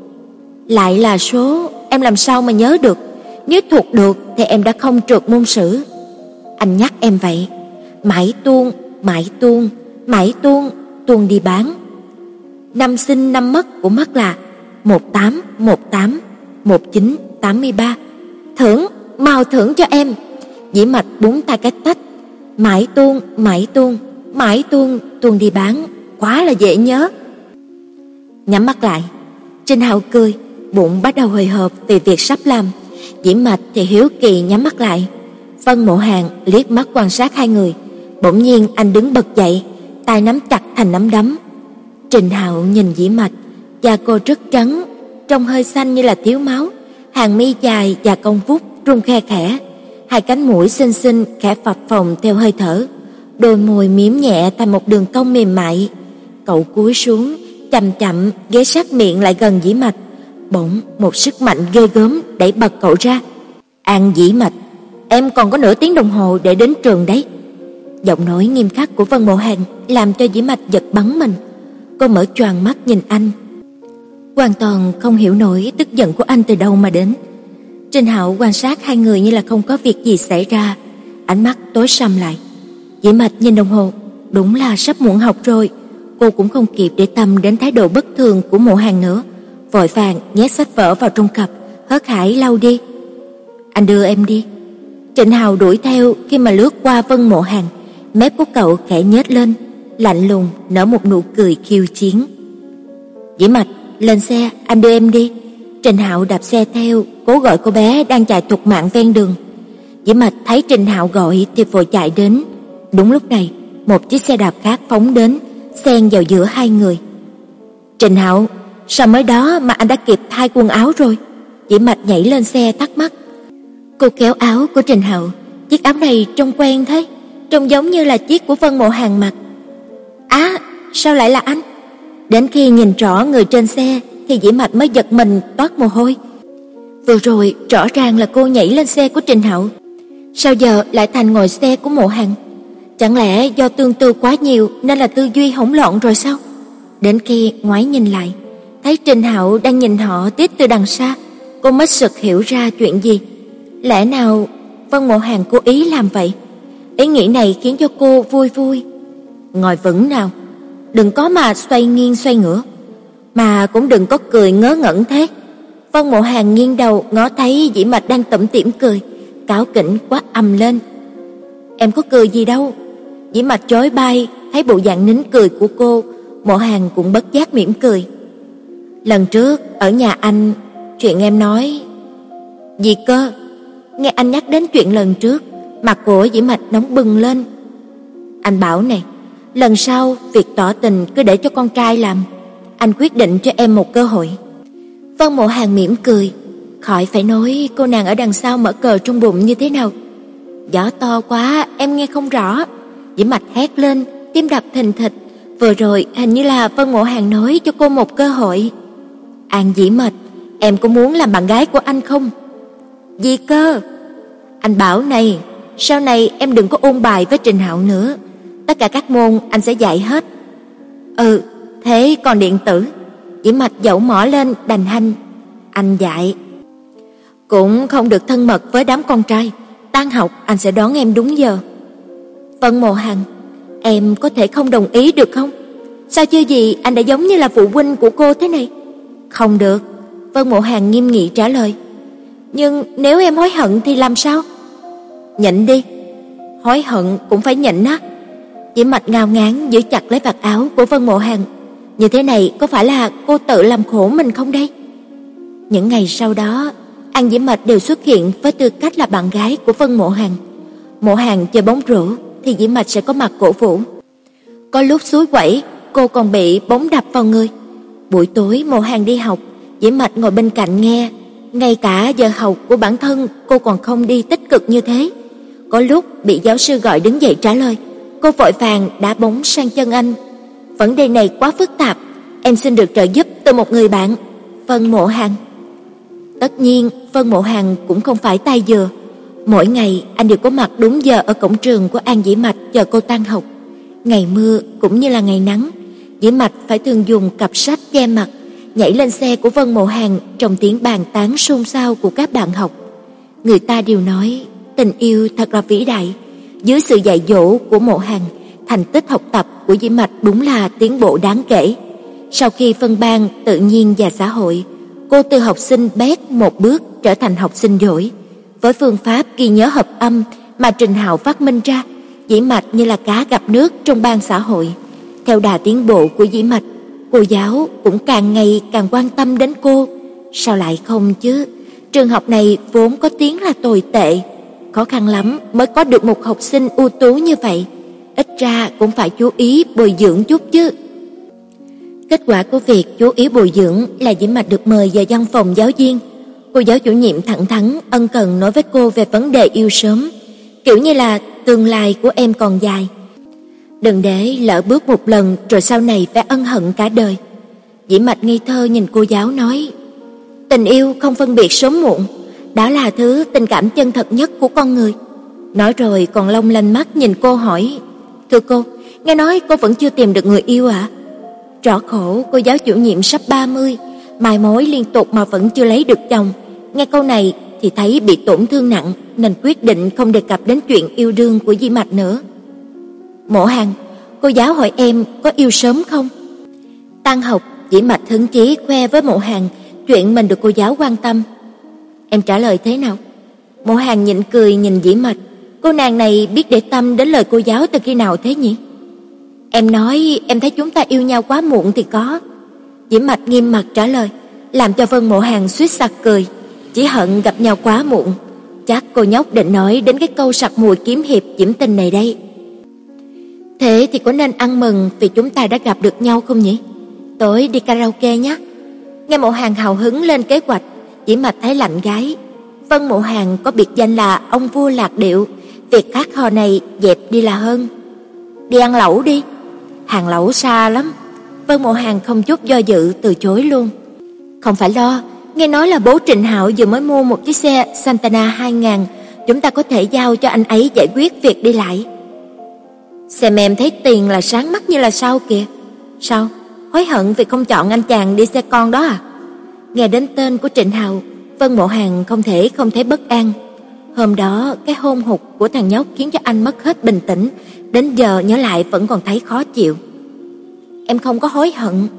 Lại là số, em làm sao mà nhớ được? Nếu thuộc được thì em đã không trượt môn sử. Anh nhắc em vậy. Mãi tuôn, mãi tuôn, mãi tuôn, tuôn đi bán. Năm sinh năm mất của mắt là một tám một tám một chín tám ba. Thưởng, mau thưởng cho em. Dĩ Mạch búng tay cái tách. Mãi tuôn, mãi tuôn, mãi tuôn, tuôn đi bán. Quá là dễ nhớ. Nhắm mắt lại, Trình Hạo cười, bụng bắt đầu hồi hộp về việc sắp làm. Dĩ Mạch thì hiếu kỳ nhắm mắt lại. Vân Mộ Hàn liếc mắt quan sát hai người. Bỗng nhiên anh đứng bật dậy, tay nắm chặt thành nắm đấm. Trình Hạo nhìn Dĩ Mạch, da cô rất trắng, trông hơi xanh như là thiếu máu, hàng mi dài và cong vút rung khe khẽ, hai cánh mũi xinh xinh khẽ phập phồng theo hơi thở, đôi môi mím nhẹ thành một đường cong mềm mại. Cậu cúi xuống, chậm chậm ghé sát miệng lại gần Dĩ Mạch. Bỗng một sức mạnh ghê gớm đẩy bật cậu ra. An Dĩ Mạch, em còn có nửa tiếng đồng hồ để đến trường đấy. Giọng nói nghiêm khắc của Vân Mộ Hàn làm cho Dĩ Mạch giật bắn mình. Cô mở choàng mắt nhìn anh, hoàn toàn không hiểu nổi tức giận của anh từ đâu mà đến. Trình Hạo quan sát hai người như là không có việc gì xảy ra, ánh mắt tối sầm lại. Dĩ Mạch nhìn đồng hồ, đúng là sắp muộn học rồi. Cô cũng không kịp để tâm đến thái độ bất thường của Mộ Hàn nữa, vội vàng nhét sách vở vào trong cặp, hớt hải lau đi. Anh đưa em đi. Trịnh Hạo đuổi theo, khi mà lướt qua Vân Mộ Hàn, mép của cậu khẽ nhếch lên, lạnh lùng nở một nụ cười khiêu chiến. Dĩ Mạch, lên xe, anh đưa em đi. Trịnh Hạo đạp xe theo, cố gọi cô bé đang chạy thục mạng ven đường. Dĩ Mạch thấy Trịnh Hạo gọi thì vội chạy đến. Đúng lúc này, một chiếc xe đạp khác phóng đến, xen vào giữa hai người. Trịnh Hạo, sao mới đó mà anh đã kịp thay quần áo rồi? Dĩ Mạch nhảy lên xe thắc mắc. Cô kéo áo của Trịnh Hạo, chiếc áo này trông quen thế, trông giống như là chiếc của Vân Mộ Hàn mặc. Á, sao lại là anh? Đến khi nhìn rõ người trên xe thì Dĩ Mạch mới giật mình toát mồ hôi. Vừa rồi rõ ràng là cô nhảy lên xe của Trịnh Hạo, sao giờ lại thành ngồi xe của Mộ Hàn? Chẳng lẽ do tương tư quá nhiều nên là tư duy hỗn loạn rồi sao? Đến khi ngoái nhìn lại, thấy Trịnh Hạo đang nhìn họ tiếp từ đằng xa, cô mới sực hiểu ra chuyện gì. Lẽ nào Vân Mộ Hàn cố ý làm vậy? Ý nghĩ này khiến cho cô vui vui. Ngồi vững nào, đừng có mà xoay nghiêng xoay ngửa. mà cũng đừng có cười ngớ ngẩn thế. Vân Mộ Hàn nghiêng đầu ngó thấy Dĩ Mạch đang tủm tỉm cười, cáu kỉnh quát ầm lên: "Em có cười gì đâu." Dĩ Mạch chối bay, thấy bộ dạng nín cười của cô, Mộ Hàn cũng bất giác mỉm cười. "Lần trước ở nhà anh, chuyện em nói..." "Gì cơ?" Nghe anh nhắc đến chuyện lần trước, mặt của Dĩ Mạch nóng bừng lên. "Anh bảo này, lần sau việc tỏ tình cứ để cho con trai làm. Anh quyết định cho em một cơ hội." Vân Mộ Hàn mỉm cười, khỏi phải nói cô nàng ở đằng sau mở cờ trong bụng như thế nào. "Gió to quá, em nghe không rõ." Dĩ Mạch hét lên, tim đập thình thịch. Vừa rồi hình như là Vân Mộ Hàn nói cho cô một cơ hội. "An Dĩ Mạch, em có muốn làm bạn gái của anh không?" "Gì cơ?" "Anh bảo này, sau này em đừng có ôn bài với Trình Hạo nữa. Tất cả các môn anh sẽ dạy hết." "Ừ, thế còn điện tử?" Dĩ Mạch dẫu mỏ lên đành hanh. "Anh dạy." "Cũng không được thân mật với đám con trai. Tan học anh sẽ đón em đúng giờ." "Vân Mộ Hàn, em có thể không đồng ý được không? Sao chưa gì anh đã giống như là phụ huynh của cô thế này?" "Không được." Vân Mộ Hàn nghiêm nghị trả lời. "Nhưng nếu em hối hận thì làm sao?" "Nhịn đi." "Hối hận cũng phải nhịn á." Dĩ Mạch ngao ngán giữ chặt lấy vạt áo của Vân Mộ Hàn. Như thế này có phải là cô tự làm khổ mình không đây? Những ngày sau đó, An Dĩ Mạch đều xuất hiện với tư cách là bạn gái của Vân Mộ Hàn. Mộ Hàn chơi bóng rổ thì Dĩ Mạch sẽ có mặt cổ vũ. Có lúc suối quẩy, cô còn bị bóng đập vào người. Buổi tối Mộ Hàn đi học, Dĩ Mạch ngồi bên cạnh nghe. Ngay cả giờ học của bản thân cô còn không đi tích cực như thế. Có lúc bị giáo sư gọi đứng dậy trả lời, cô vội vàng đá bóng sang chân anh. "Vấn đề này quá phức tạp, em xin được trợ giúp từ một người bạn, Vân Mộ Hàn." Tất nhiên, Vân Mộ Hàn cũng không phải tay dừa. Mỗi ngày anh đều có mặt đúng giờ ở cổng trường của An Dĩ Mạch chờ cô tan học. Ngày mưa cũng như là ngày nắng, Dĩ Mạch phải thường dùng cặp sách che mặt, nhảy lên xe của Vân Mộ Hàn trong tiếng bàn tán xôn xao của các bạn học. Người ta đều nói tình yêu thật là vĩ đại. Dưới sự dạy dỗ của Mộ Hàn, thành tích học tập của Dĩ Mạch đúng là tiến bộ đáng kể. Sau khi phân ban tự nhiên và xã hội, cô từ học sinh bét một bước trở thành học sinh giỏi. Với phương pháp ghi nhớ hợp âm mà Trình Hạo phát minh ra, Dĩ Mạch như là cá gặp nước trong ban xã hội. Theo đà tiến bộ của Dĩ Mạch, cô giáo cũng càng ngày càng quan tâm đến cô. Sao lại không chứ? Trường học này vốn có tiếng là tồi tệ, khó khăn lắm mới có được một học sinh ưu tú như vậy. Ít ra cũng phải chú ý bồi dưỡng chút chứ. Kết quả của việc chú ý bồi dưỡng là Dĩ Mạch được mời vào văn phòng giáo viên. Cô giáo chủ nhiệm thẳng thắn ân cần nói với cô về vấn đề yêu sớm, kiểu như là tương lai của em còn dài, đừng để lỡ bước một lần rồi sau này phải ân hận cả đời. Dĩ Mạch ngây thơ nhìn cô giáo nói, tình yêu không phân biệt sớm muộn, đó là thứ tình cảm chân thật nhất của con người. Nói rồi còn long lanh mắt nhìn cô hỏi, thưa cô, nghe nói cô vẫn chưa tìm được người yêu ạ? À? Rõ khổ cô giáo chủ nhiệm sắp ba mươi, mai mối liên tục mà vẫn chưa lấy được chồng. Nghe câu này thì thấy bị tổn thương nặng, nên quyết định không đề cập đến chuyện yêu đương của Dĩ Mạch nữa. Mộ Hàn, cô giáo hỏi em có yêu sớm không? Tan học, Dĩ Mạch hứng chí khoe với Mộ Hàn chuyện mình được cô giáo quan tâm. Em trả lời thế nào? Mộ Hàn nhịn cười nhìn Dĩ Mạch, cô nàng này biết để tâm đến lời cô giáo từ khi nào thế nhỉ? Em nói em thấy chúng ta yêu nhau quá muộn thì có. Dĩ Mạch nghiêm mặt trả lời, làm cho Vân Mộ Hàn suýt sặc cười. Chỉ hận gặp nhau quá muộn. Chắc cô nhóc định nói đến cái câu sặc mùi kiếm hiệp diễm tình này đây. Thế thì có nên ăn mừng vì chúng ta đã gặp được nhau không nhỉ? Tối đi karaoke nhé. Nghe Mộ Hàn hào hứng lên kế hoạch, Dĩ Mạch thấy lạnh gáy. Vân Mộ Hàn có biệt danh là ông vua lạc điệu, việc hát hò này dẹp đi là hơn. Đi ăn lẩu đi. Hàng lẩu xa lắm. Vân Mộ Hàn không chút do dự từ chối luôn. Không phải lo, nghe nói là bố Trịnh Hạo vừa mới mua một chiếc xe Santana hai nghìn, chúng ta có thể giao cho anh ấy giải quyết việc đi lại. Xem em thấy tiền là sáng mắt như là sao kìa. Sao? Hối hận vì không chọn anh chàng đi xe con đó à? Nghe đến tên của Trịnh Hạo, Vân Mộ Hàn không thể không thấy bất an. Hôm đó cái hôn hụt của thằng nhóc khiến cho anh mất hết bình tĩnh, đến giờ nhớ lại vẫn còn thấy khó chịu. Em không có hối hận,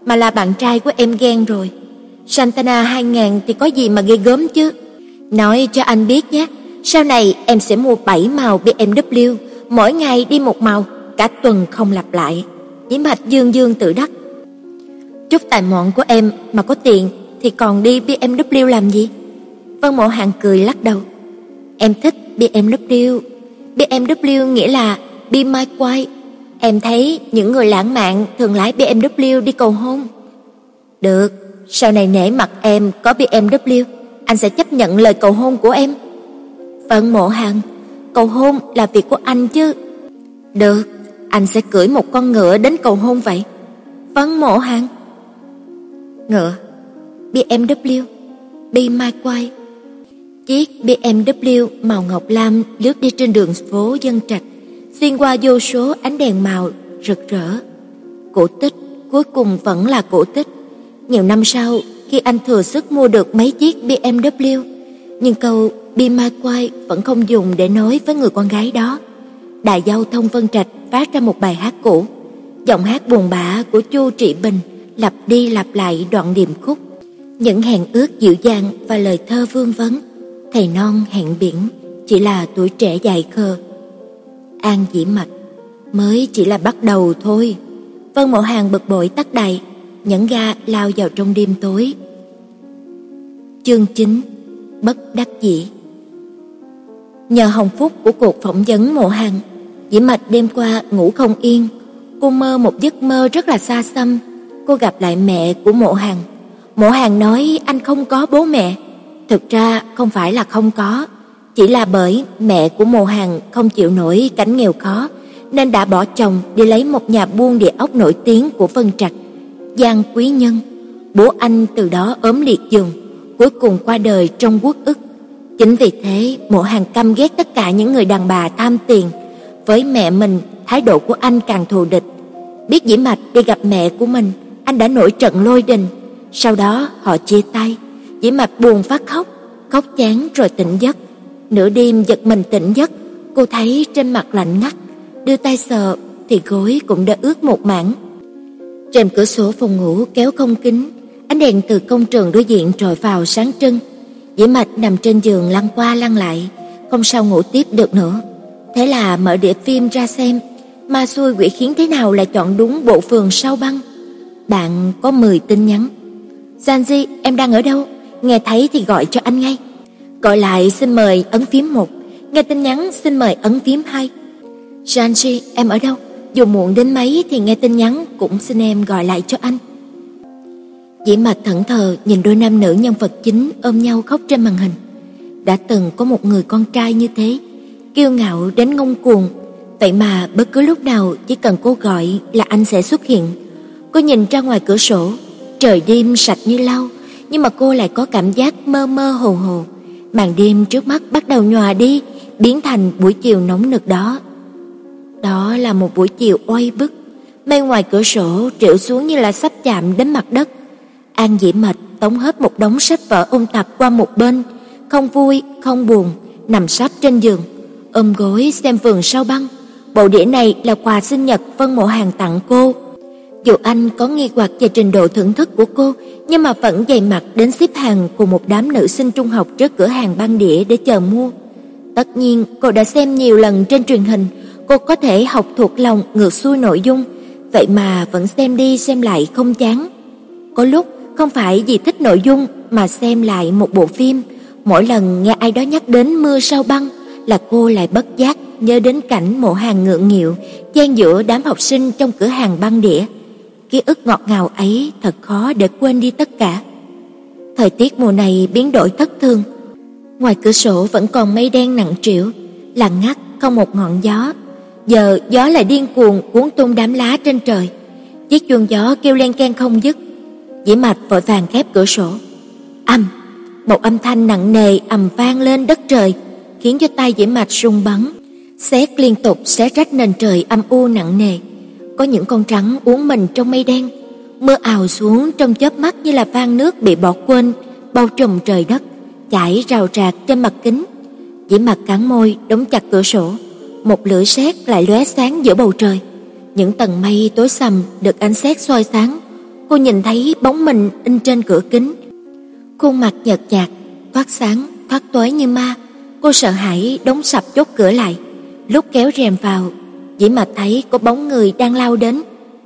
mà là bạn trai của em ghen rồi. Santana hai nghìn thì có gì mà ghê gớm chứ. Nói cho anh biết nhé, sau này em sẽ mua bảy màu bê em vê, mỗi ngày đi một màu, cả tuần không lặp lại. Dĩ Mạch dương dương tự đắc. Chút tài mọn của em mà có tiền thì còn đi bê em vê làm gì? Vân Mộ Hàn cười lắc đầu. Em thích bê em vê. bê em vê nghĩa là Be My Wife. Em thấy những người lãng mạn thường lái bê em vê đi cầu hôn. Được, sau này nể mặt em có bê em vê, anh sẽ chấp nhận lời cầu hôn của em. Vân Mộ Hàn, cầu hôn là việc của anh chứ. Được, anh sẽ cưỡi một con ngựa đến cầu hôn vậy. Vân Mộ Hàn. Ngựa, bê em vê, Be My Wife. Chiếc bê em vê màu ngọc lam lướt đi trên đường phố Dân Trạch, xuyên qua vô số ánh đèn màu rực rỡ. Cổ tích cuối cùng vẫn là cổ tích. Nhiều năm sau, khi anh thừa sức mua được mấy chiếc bê em vê, nhưng câu Be My Wife vẫn không dùng để nói với người con gái đó. Đài giao thông Vân Trạch phát ra một bài hát cũ. Giọng hát buồn bã của Chu Trị Bình lặp đi lặp lại đoạn điệp khúc. Những hẹn ước dịu dàng và lời thơ vương vấn. Thầy non hẹn biển chỉ là tuổi trẻ dại khờ. An Dĩ Mạch mới chỉ là bắt đầu thôi. Vân Mộ Hàn bực bội tắt đài, nhấn ga lao vào trong đêm tối. Chương chín. Bất đắc dĩ. Nhờ hồng phúc của cuộc phỏng vấn Mộ Hàn, Dĩ Mạch đêm qua ngủ không yên. Cô mơ một giấc mơ rất là xa xăm. Cô gặp lại mẹ của Mộ Hàn. Mộ Hàn nói anh không có bố mẹ. Thực ra không phải là không có, chỉ là bởi mẹ của Mộ Hàn không chịu nổi cảnh nghèo khó nên đã bỏ chồng đi lấy một nhà buôn địa ốc nổi tiếng của Vân Trạch, Giang Quý Nhân. Bố anh từ đó ốm liệt giường, cuối cùng qua đời trong uất ức. Chính vì thế, Mộ Hàn căm ghét tất cả những người đàn bà tham tiền. Với mẹ mình, thái độ của anh càng thù địch. Biết Dĩ Mạch đi gặp mẹ của mình, anh đã nổi trận lôi đình. Sau đó họ chia tay. Dĩ Mạch buồn phát khóc, khóc chán rồi tỉnh giấc. Nửa đêm giật mình tỉnh giấc, cô thấy trên mặt lạnh ngắt, đưa tay sờ thì gối cũng đã ướt một mảng. Rèm cửa sổ phòng ngủ kéo không kín, ánh đèn từ công trường đối diện rọi vào sáng trưng. Dĩ Mạch nằm trên giường lăn qua lăn lại, không sao ngủ tiếp được nữa. Thế là mở đĩa phim ra xem, ma xui quỷ khiến thế nào lại chọn đúng bộ phường Sao Băng. Bạn có mười tin nhắn. Zanji, em đang ở đâu? Nghe thấy thì gọi cho anh ngay. Gọi lại xin mời ấn phím một, nghe tin nhắn xin mời ấn phím hai. Zanji, em ở đâu? Dù muộn đến mấy thì nghe tin nhắn cũng xin em gọi lại cho anh. Dĩ Mạch thẫn thờ nhìn đôi nam nữ nhân vật chính ôm nhau khóc trên màn hình. Đã từng có một người con trai như thế, kiêu ngạo đến ngông cuồng, vậy mà bất cứ lúc nào chỉ cần cô gọi là anh sẽ xuất hiện. Cô nhìn ra ngoài cửa sổ, trời đêm sạch như lau, nhưng mà cô lại có cảm giác mơ mơ hồ hồ. Màn đêm trước mắt bắt đầu nhòa đi, biến thành buổi chiều nóng nực đó. Đó là một buổi chiều oi bức, mây ngoài cửa sổ trĩu xuống như là sắp chạm đến mặt đất. An Dĩ Mạch tống hết một đống sách vở ôn tập qua một bên, không vui không buồn, nằm sấp trên giường, ôm gối xem vườn Sao Băng. Bộ đĩa này là quà sinh nhật Vân Mộ Hàn tặng cô. Dù anh có nghi hoặc về trình độ thưởng thức của cô, nhưng mà vẫn dày mặt đến xếp hàng cùng một đám nữ sinh trung học trước cửa hàng băng đĩa để chờ mua. Tất nhiên, cô đã xem nhiều lần trên truyền hình, cô có thể học thuộc lòng ngược xuôi nội dung, vậy mà vẫn xem đi xem lại không chán. Có lúc không phải vì thích nội dung mà xem lại một bộ phim, mỗi lần nghe ai đó nhắc đến Mưa Sao Băng là cô lại bất giác nhớ đến cảnh Mộ Hàn ngượng nghịu chen giữa đám học sinh trong cửa hàng băng đĩa. Ký ức ngọt ngào ấy thật khó để quên đi tất cả. Thời tiết mùa này biến đổi thất thường. Ngoài cửa sổ vẫn còn mây đen nặng trĩu, lặng ngắt không một ngọn gió. Giờ gió lại điên cuồng cuốn tung đám lá trên trời. Chiếc chuông gió kêu len keng không dứt. Dĩ Mạch vội vàng khép cửa sổ. Ầm, một âm thanh nặng nề ầm vang lên đất trời, khiến cho tai Dĩ Mạch rung bắn. Sét liên tục xé rách nền trời âm u nặng nề. Có những con trắng uốn mình trong mây đen, mưa ào xuống trong chớp mắt như là van nước bị bỏ quên, bao trùm trời đất, chảy rào rạc trên mặt kính. Dĩ Mạch cắn môi, đóng chặt cửa sổ. Một lưỡi sét lại lóe sáng giữa bầu trời. Những tầng mây tối sầm được ánh sét soi sáng, cô nhìn thấy bóng mình in trên cửa kính. Khuôn mặt nhợt nhạt, thoát sáng, thoát tối như ma. Cô sợ hãi đóng sập chốt cửa lại. Lúc kéo rèm vào, Dĩ Mạch thấy có bóng người đang lao đến.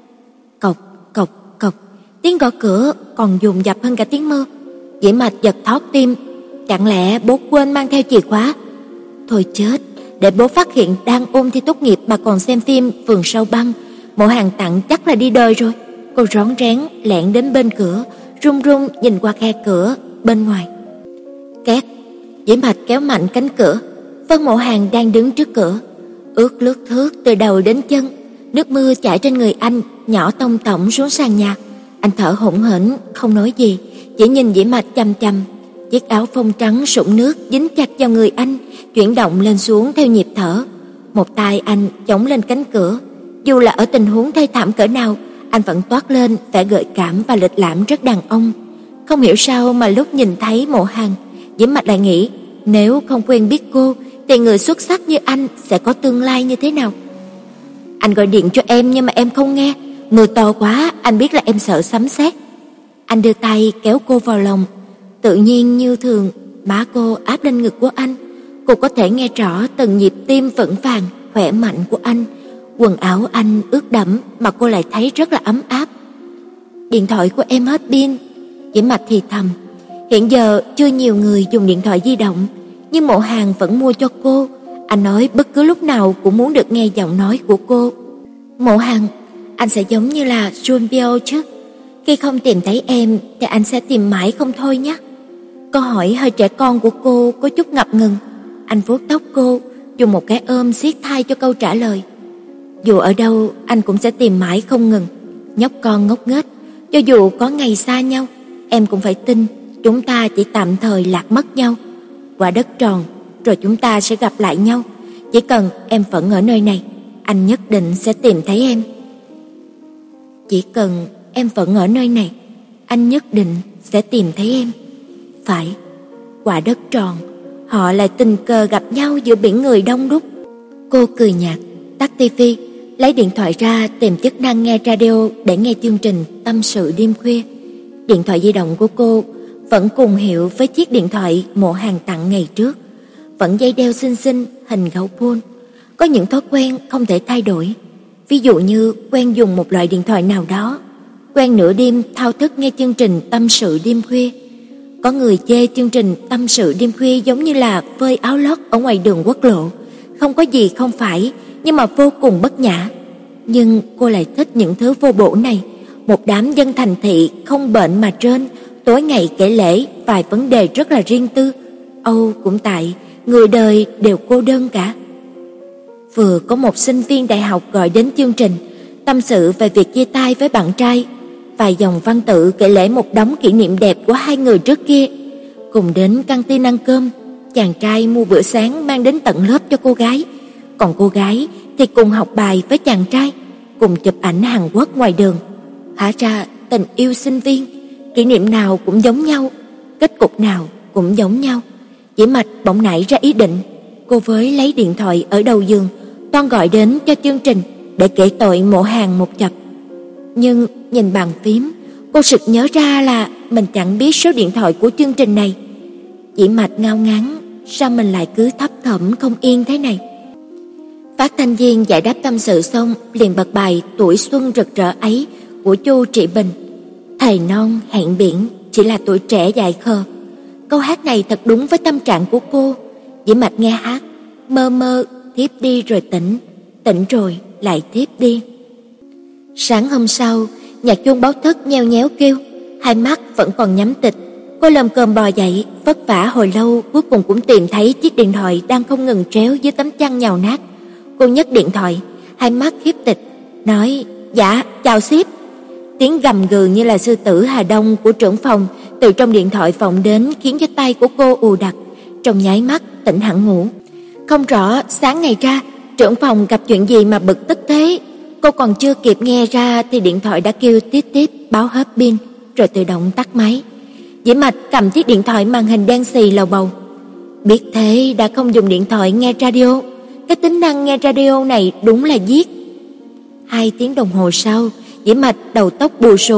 Cộc, cộc, cộc, tiếng gõ cửa còn dồn dập hơn cả tiếng mưa. Dĩ Mạch giật thót tim, chẳng lẽ bố quên mang theo chìa khóa? Thôi chết, để bố phát hiện đang ôn thi tốt nghiệp mà còn xem phim Vườn Sao Băng, Mộ Hàn Tặng chắc là đi đời rồi. Cô rón rén lẻn đến bên cửa, run run nhìn qua khe cửa bên ngoài. Két, Dĩ Mạch kéo mạnh cánh cửa. Vân Mộ Hàn đang đứng trước cửa, ướt lướt thướt từ đầu đến chân, nước mưa chảy trên người anh, nhỏ tông tổng xuống sàn nhà. Anh thở hổn hển không nói gì, chỉ nhìn Dĩ Mạch chằm chằm. Chiếc áo phông trắng sũng nước dính chặt vào người anh, chuyển động lên xuống theo nhịp thở. Một tay anh chống lên cánh cửa, dù là ở tình huống thê thảm cỡ nào, anh vẫn toát lên vẻ gợi cảm và lịch lãm rất đàn ông. Không hiểu sao mà lúc nhìn thấy Mộ Hàn, Dĩ Mạch lại nghĩ nếu không quen biết cô thì người xuất sắc như anh sẽ có tương lai như thế nào. Anh gọi điện cho em nhưng mà em không nghe, mưa to quá, anh biết là em sợ sấm sét. Anh đưa tay kéo cô vào lòng, tự nhiên như thường, má cô áp lên ngực của anh. Cô có thể nghe rõ từng nhịp tim vững vàng, khỏe mạnh của anh. Quần áo anh ướt đẫm mà cô lại thấy rất là ấm áp. Điện thoại của em hết pin, Dĩ Mạch thì thầm. Hiện giờ chưa nhiều người dùng điện thoại di động, nhưng Mộ Hàn vẫn mua cho cô. Anh nói bất cứ lúc nào cũng muốn được nghe giọng nói của cô. Mộ Hàn, anh sẽ giống như là Junpyo chứ? Khi không tìm thấy em thì anh sẽ tìm mãi không thôi nhé. Câu hỏi hơi trẻ con của cô có chút ngập ngừng. Anh vuốt tóc cô, dùng một cái ôm siết thai cho câu trả lời. Dù ở đâu anh cũng sẽ tìm mãi không ngừng. Nhóc con ngốc nghếch, cho dù có ngày xa nhau, em cũng phải tin chúng ta chỉ tạm thời lạc mất nhau. Quả đất tròn, rồi chúng ta sẽ gặp lại nhau. Chỉ cần em vẫn ở nơi này, anh nhất định sẽ tìm thấy em. Chỉ cần em vẫn ở nơi này, anh nhất định sẽ tìm thấy em. Phải, quả đất tròn, họ lại tình cờ gặp nhau giữa biển người đông đúc. Cô cười nhạt, tắt tivi, lấy điện thoại ra tìm chức năng nghe radio để nghe chương trình Tâm sự đêm khuya. Điện thoại di động của cô vẫn cùng hiệu với chiếc điện thoại Mộ Hàn tặng ngày trước, vẫn dây đeo xinh xinh hình gấu pool. Có những thói quen không thể thay đổi, ví dụ như quen dùng một loại điện thoại nào đó, quen nửa đêm thao thức nghe chương trình Tâm sự đêm khuya. Có người chê chương trình Tâm sự đêm khuya giống như là phơi áo lót ở ngoài đường quốc lộ, không có gì không phải, nhưng mà vô cùng bất nhã. Nhưng cô lại thích những thứ vô bổ này, một đám dân thành thị không bệnh mà trên, tối ngày kể lể vài vấn đề rất là riêng tư. Âu cũng tại người đời đều cô đơn cả. Vừa có một sinh viên đại học gọi đến chương trình, tâm sự về việc chia tay với bạn trai, vài dòng văn tự kể lể một đống kỷ niệm đẹp của hai người trước kia. Cùng đến căng tin ăn cơm, chàng trai mua bữa sáng mang đến tận lớp cho cô gái, còn cô gái thì cùng học bài với chàng trai, cùng chụp ảnh Hàn Quốc ngoài đường. Hóa ra tình yêu sinh viên, kỷ niệm nào cũng giống nhau, kết cục nào cũng giống nhau. Dĩ Mạch bỗng nảy ra ý định, cô với lấy điện thoại ở đầu giường, toan gọi đến cho chương trình để kể tội Mộ Hàn một chập. Nhưng nhìn bàn phím, cô sực nhớ ra là mình chẳng biết số điện thoại của chương trình này. Dĩ Mạch ngao ngán, sao mình lại cứ thấp thỏm không yên thế này? Phát thanh viên giải đáp tâm sự xong, liền bật bài Tuổi xuân rực rỡ ấy của Chu Trị Bình. Thầy non hẹn biển, chỉ là tuổi trẻ dại khờ. Câu hát này thật đúng với tâm trạng của cô. Dĩ Mạch nghe hát, mơ mơ, thiếp đi rồi tỉnh, tỉnh rồi lại thiếp đi. Sáng hôm sau, nhạc chuông báo thức nheo nhéo kêu, hai mắt vẫn còn nhắm tịch. Cô lầm cơm bò dậy, vất vả hồi lâu cuối cùng cũng tìm thấy chiếc điện thoại đang không ngừng tréo dưới tấm chăn nhàu nát. Cô nhấc điện thoại, hai mắt khiếp tịch, nói: "Dạ, chào sếp." Tiếng gầm gừ như là sư tử Hà Đông của trưởng phòng từ trong điện thoại vọng đến khiến cho tay của cô ù đặc, trong nháy mắt tỉnh hẳn ngủ. Không rõ sáng ngày ra trưởng phòng gặp chuyện gì mà bực tức thế. Cô còn chưa kịp nghe ra thì điện thoại đã kêu tít tít báo hết pin rồi tự động tắt máy. Dĩ Mạch cầm chiếc điện thoại màn hình đen xì lầu bầu. Biết thế đã không dùng điện thoại nghe radio. Cái tính năng nghe radio này đúng là giết. Hai tiếng đồng hồ sau, Dĩ Mạch đầu tóc bù xù,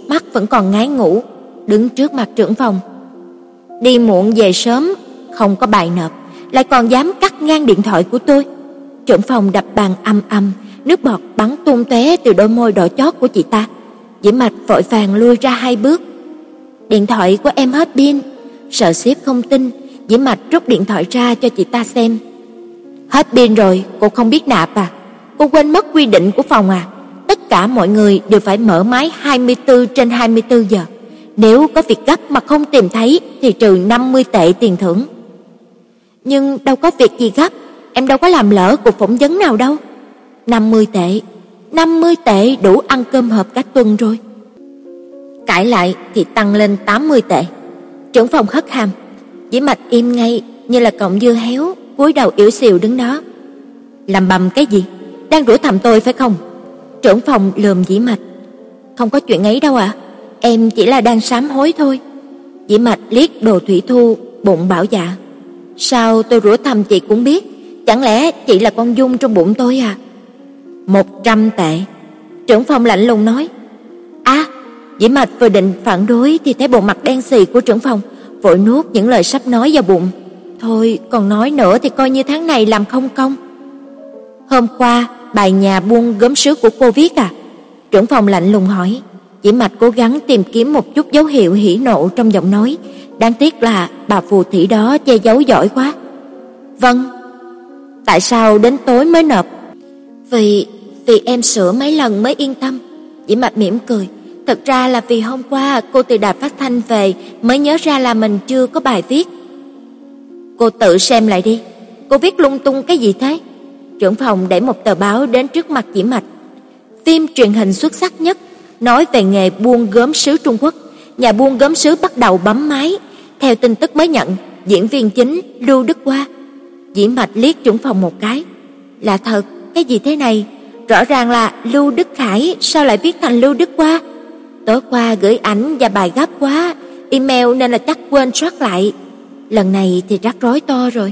mắt vẫn còn ngái ngủ, đứng trước mặt trưởng phòng. Đi muộn về sớm, không có bài nộp, lại còn dám cắt ngang điện thoại của tôi. Trưởng phòng đập bàn ầm ầm, nước bọt bắn tung tóe từ đôi môi đỏ chót của chị ta. Diễm Mạch vội vàng lui ra hai bước. Điện thoại của em hết pin. Sợ sếp không tin, Diễm Mạch rút điện thoại ra cho chị ta xem. Hết pin rồi, cô không biết nạp à? Cô quên mất quy định của phòng à? Tất cả mọi người đều phải mở máy hai mươi tư trên hai mươi tư giờ. Nếu có việc gấp mà không tìm thấy thì trừ năm mươi tệ tiền thưởng. Nhưng đâu có việc gì gấp, em đâu có làm lỡ cuộc phỏng vấn nào đâu. năm mươi tệ, năm mươi tệ đủ ăn cơm hộp cả tuần rồi. Cãi lại thì tăng lên tám mươi tệ. Trưởng phòng hất hàm. Diễm Mạch im ngay như là cọng dưa héo, cúi đầu yếu xìu đứng đó. Làm bầm cái gì? Đang đuổi thầm tôi phải không? Trưởng phòng lườm Diễm Mạch. Không có chuyện ấy đâu ạ. À? Em chỉ là đang sám hối thôi. Diễm Mạch liếc Đồ Thủy Thu, bụng bảo dạ. Sao tôi rủa thầm chị cũng biết? Chẳng lẽ chị là con Dung trong bụng tôi à? Một trăm tệ. Trưởng phòng lạnh lùng nói. À, Diễm Mạch vừa định phản đối thì thấy bộ mặt đen xì của trưởng phòng, vội nuốt những lời sắp nói vào bụng. Thôi, còn nói nữa thì coi như tháng này làm không công. Hôm qua, bài nhà buôn gốm sứ của cô viết à? Trưởng phòng lạnh lùng hỏi. Diễm Mạch cố gắng tìm kiếm một chút dấu hiệu hỉ nộ trong giọng nói. Đáng tiếc là bà phù thủy đó che giấu giỏi quá. Vâng. Tại sao đến tối mới nộp? Vì, vì em sửa mấy lần mới yên tâm. Diễm Mạch mỉm cười. Thật ra là vì hôm qua cô từ đài phát thanh về mới nhớ ra là mình chưa có bài viết. Cô tự xem lại đi. Cô viết lung tung cái gì thế? Trưởng phòng đẩy một tờ báo đến trước mặt Diễm Mạch. Phim truyền hình xuất sắc nhất, nói về nghề buôn gốm sứ Trung Quốc. Nhà buôn gốm sứ bắt đầu bấm máy. Theo tin tức mới nhận, diễn viên chính Lưu Đức Hoa. Diễm Mạch liếc trưởng phòng một cái. Là thật, cái gì thế này? Rõ ràng là Lưu Đức Khải, sao lại viết thành Lưu Đức Hoa? Tối qua gửi ảnh và bài gấp quá, email nên là chắc quên soát lại. Lần này thì rắc rối to rồi.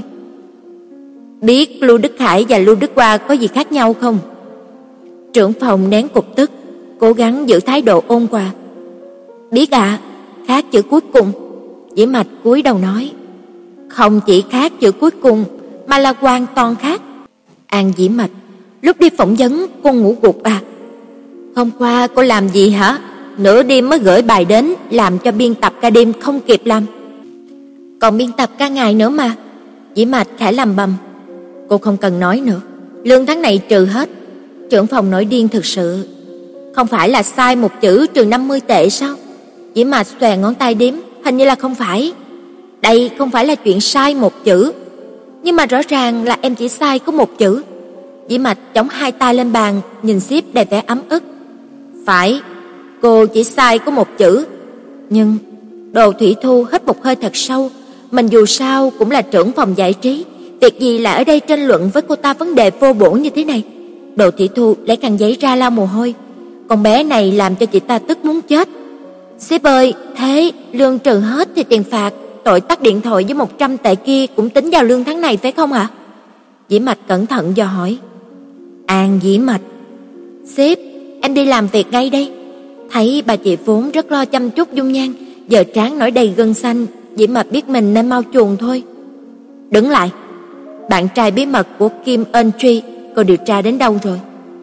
Biết Lưu Đức Khải và Lưu Đức Hoa có gì khác nhau không? Trưởng phòng nén cục tức, cố gắng giữ thái độ ôn hòa. Biết ạ, à, khác chữ cuối cùng. Diễm Mạch cúi đầu nói. Không chỉ khác chữ cuối cùng, mà là hoàn toàn khác. An Diễm Mạch, lúc đi phỏng vấn cô ngủ gục à? Hôm qua cô làm gì hả? Nửa đêm mới gửi bài đến, làm cho biên tập ca đêm không kịp làm. Còn biên tập ca ngày nữa mà. Diễm Mạch khẽ lầm bầm. Cô không cần nói nữa, lương tháng này trừ hết. Trưởng phòng nổi điên thực sự. Không phải là sai một chữ trừ năm mươi tệ sao? Diễm Mạch xòe ngón tay đếm, hình như là không phải. Đây không phải là chuyện sai một chữ, nhưng mà rõ ràng là em chỉ sai có một chữ. Diễm Mạch chống hai tay lên bàn, nhìn sếp đầy vẻ ấm ức. Phải, cô chỉ sai có một chữ. Nhưng Đồ Thủy Thu hít một hơi thật sâu. Mình dù sao cũng là trưởng phòng giải trí, việc gì lại ở đây tranh luận với cô ta vấn đề vô bổ như thế này. Đồ Thủy Thu lấy khăn giấy ra lau mồ hôi. Con bé này làm cho chị ta tức muốn chết. Sếp ơi, thế lương trừ hết thì tiền phạt tội tắt điện thoại với một trăm tệ kia cũng tính vào lương tháng này phải không ạ? Diễm Mạch cẩn thận dò hỏi. An Diễm Mạch. Sếp, em đi làm việc ngay đây. Thấy bà chị vốn rất lo chăm chút dung nhan, giờ trán nổi đầy gân xanh, Diễm Mạch biết mình nên mau chuồn thôi. Đứng lại. Bạn trai bí mật của Kim Ân Truy, cô điều tra đến đâu rồi?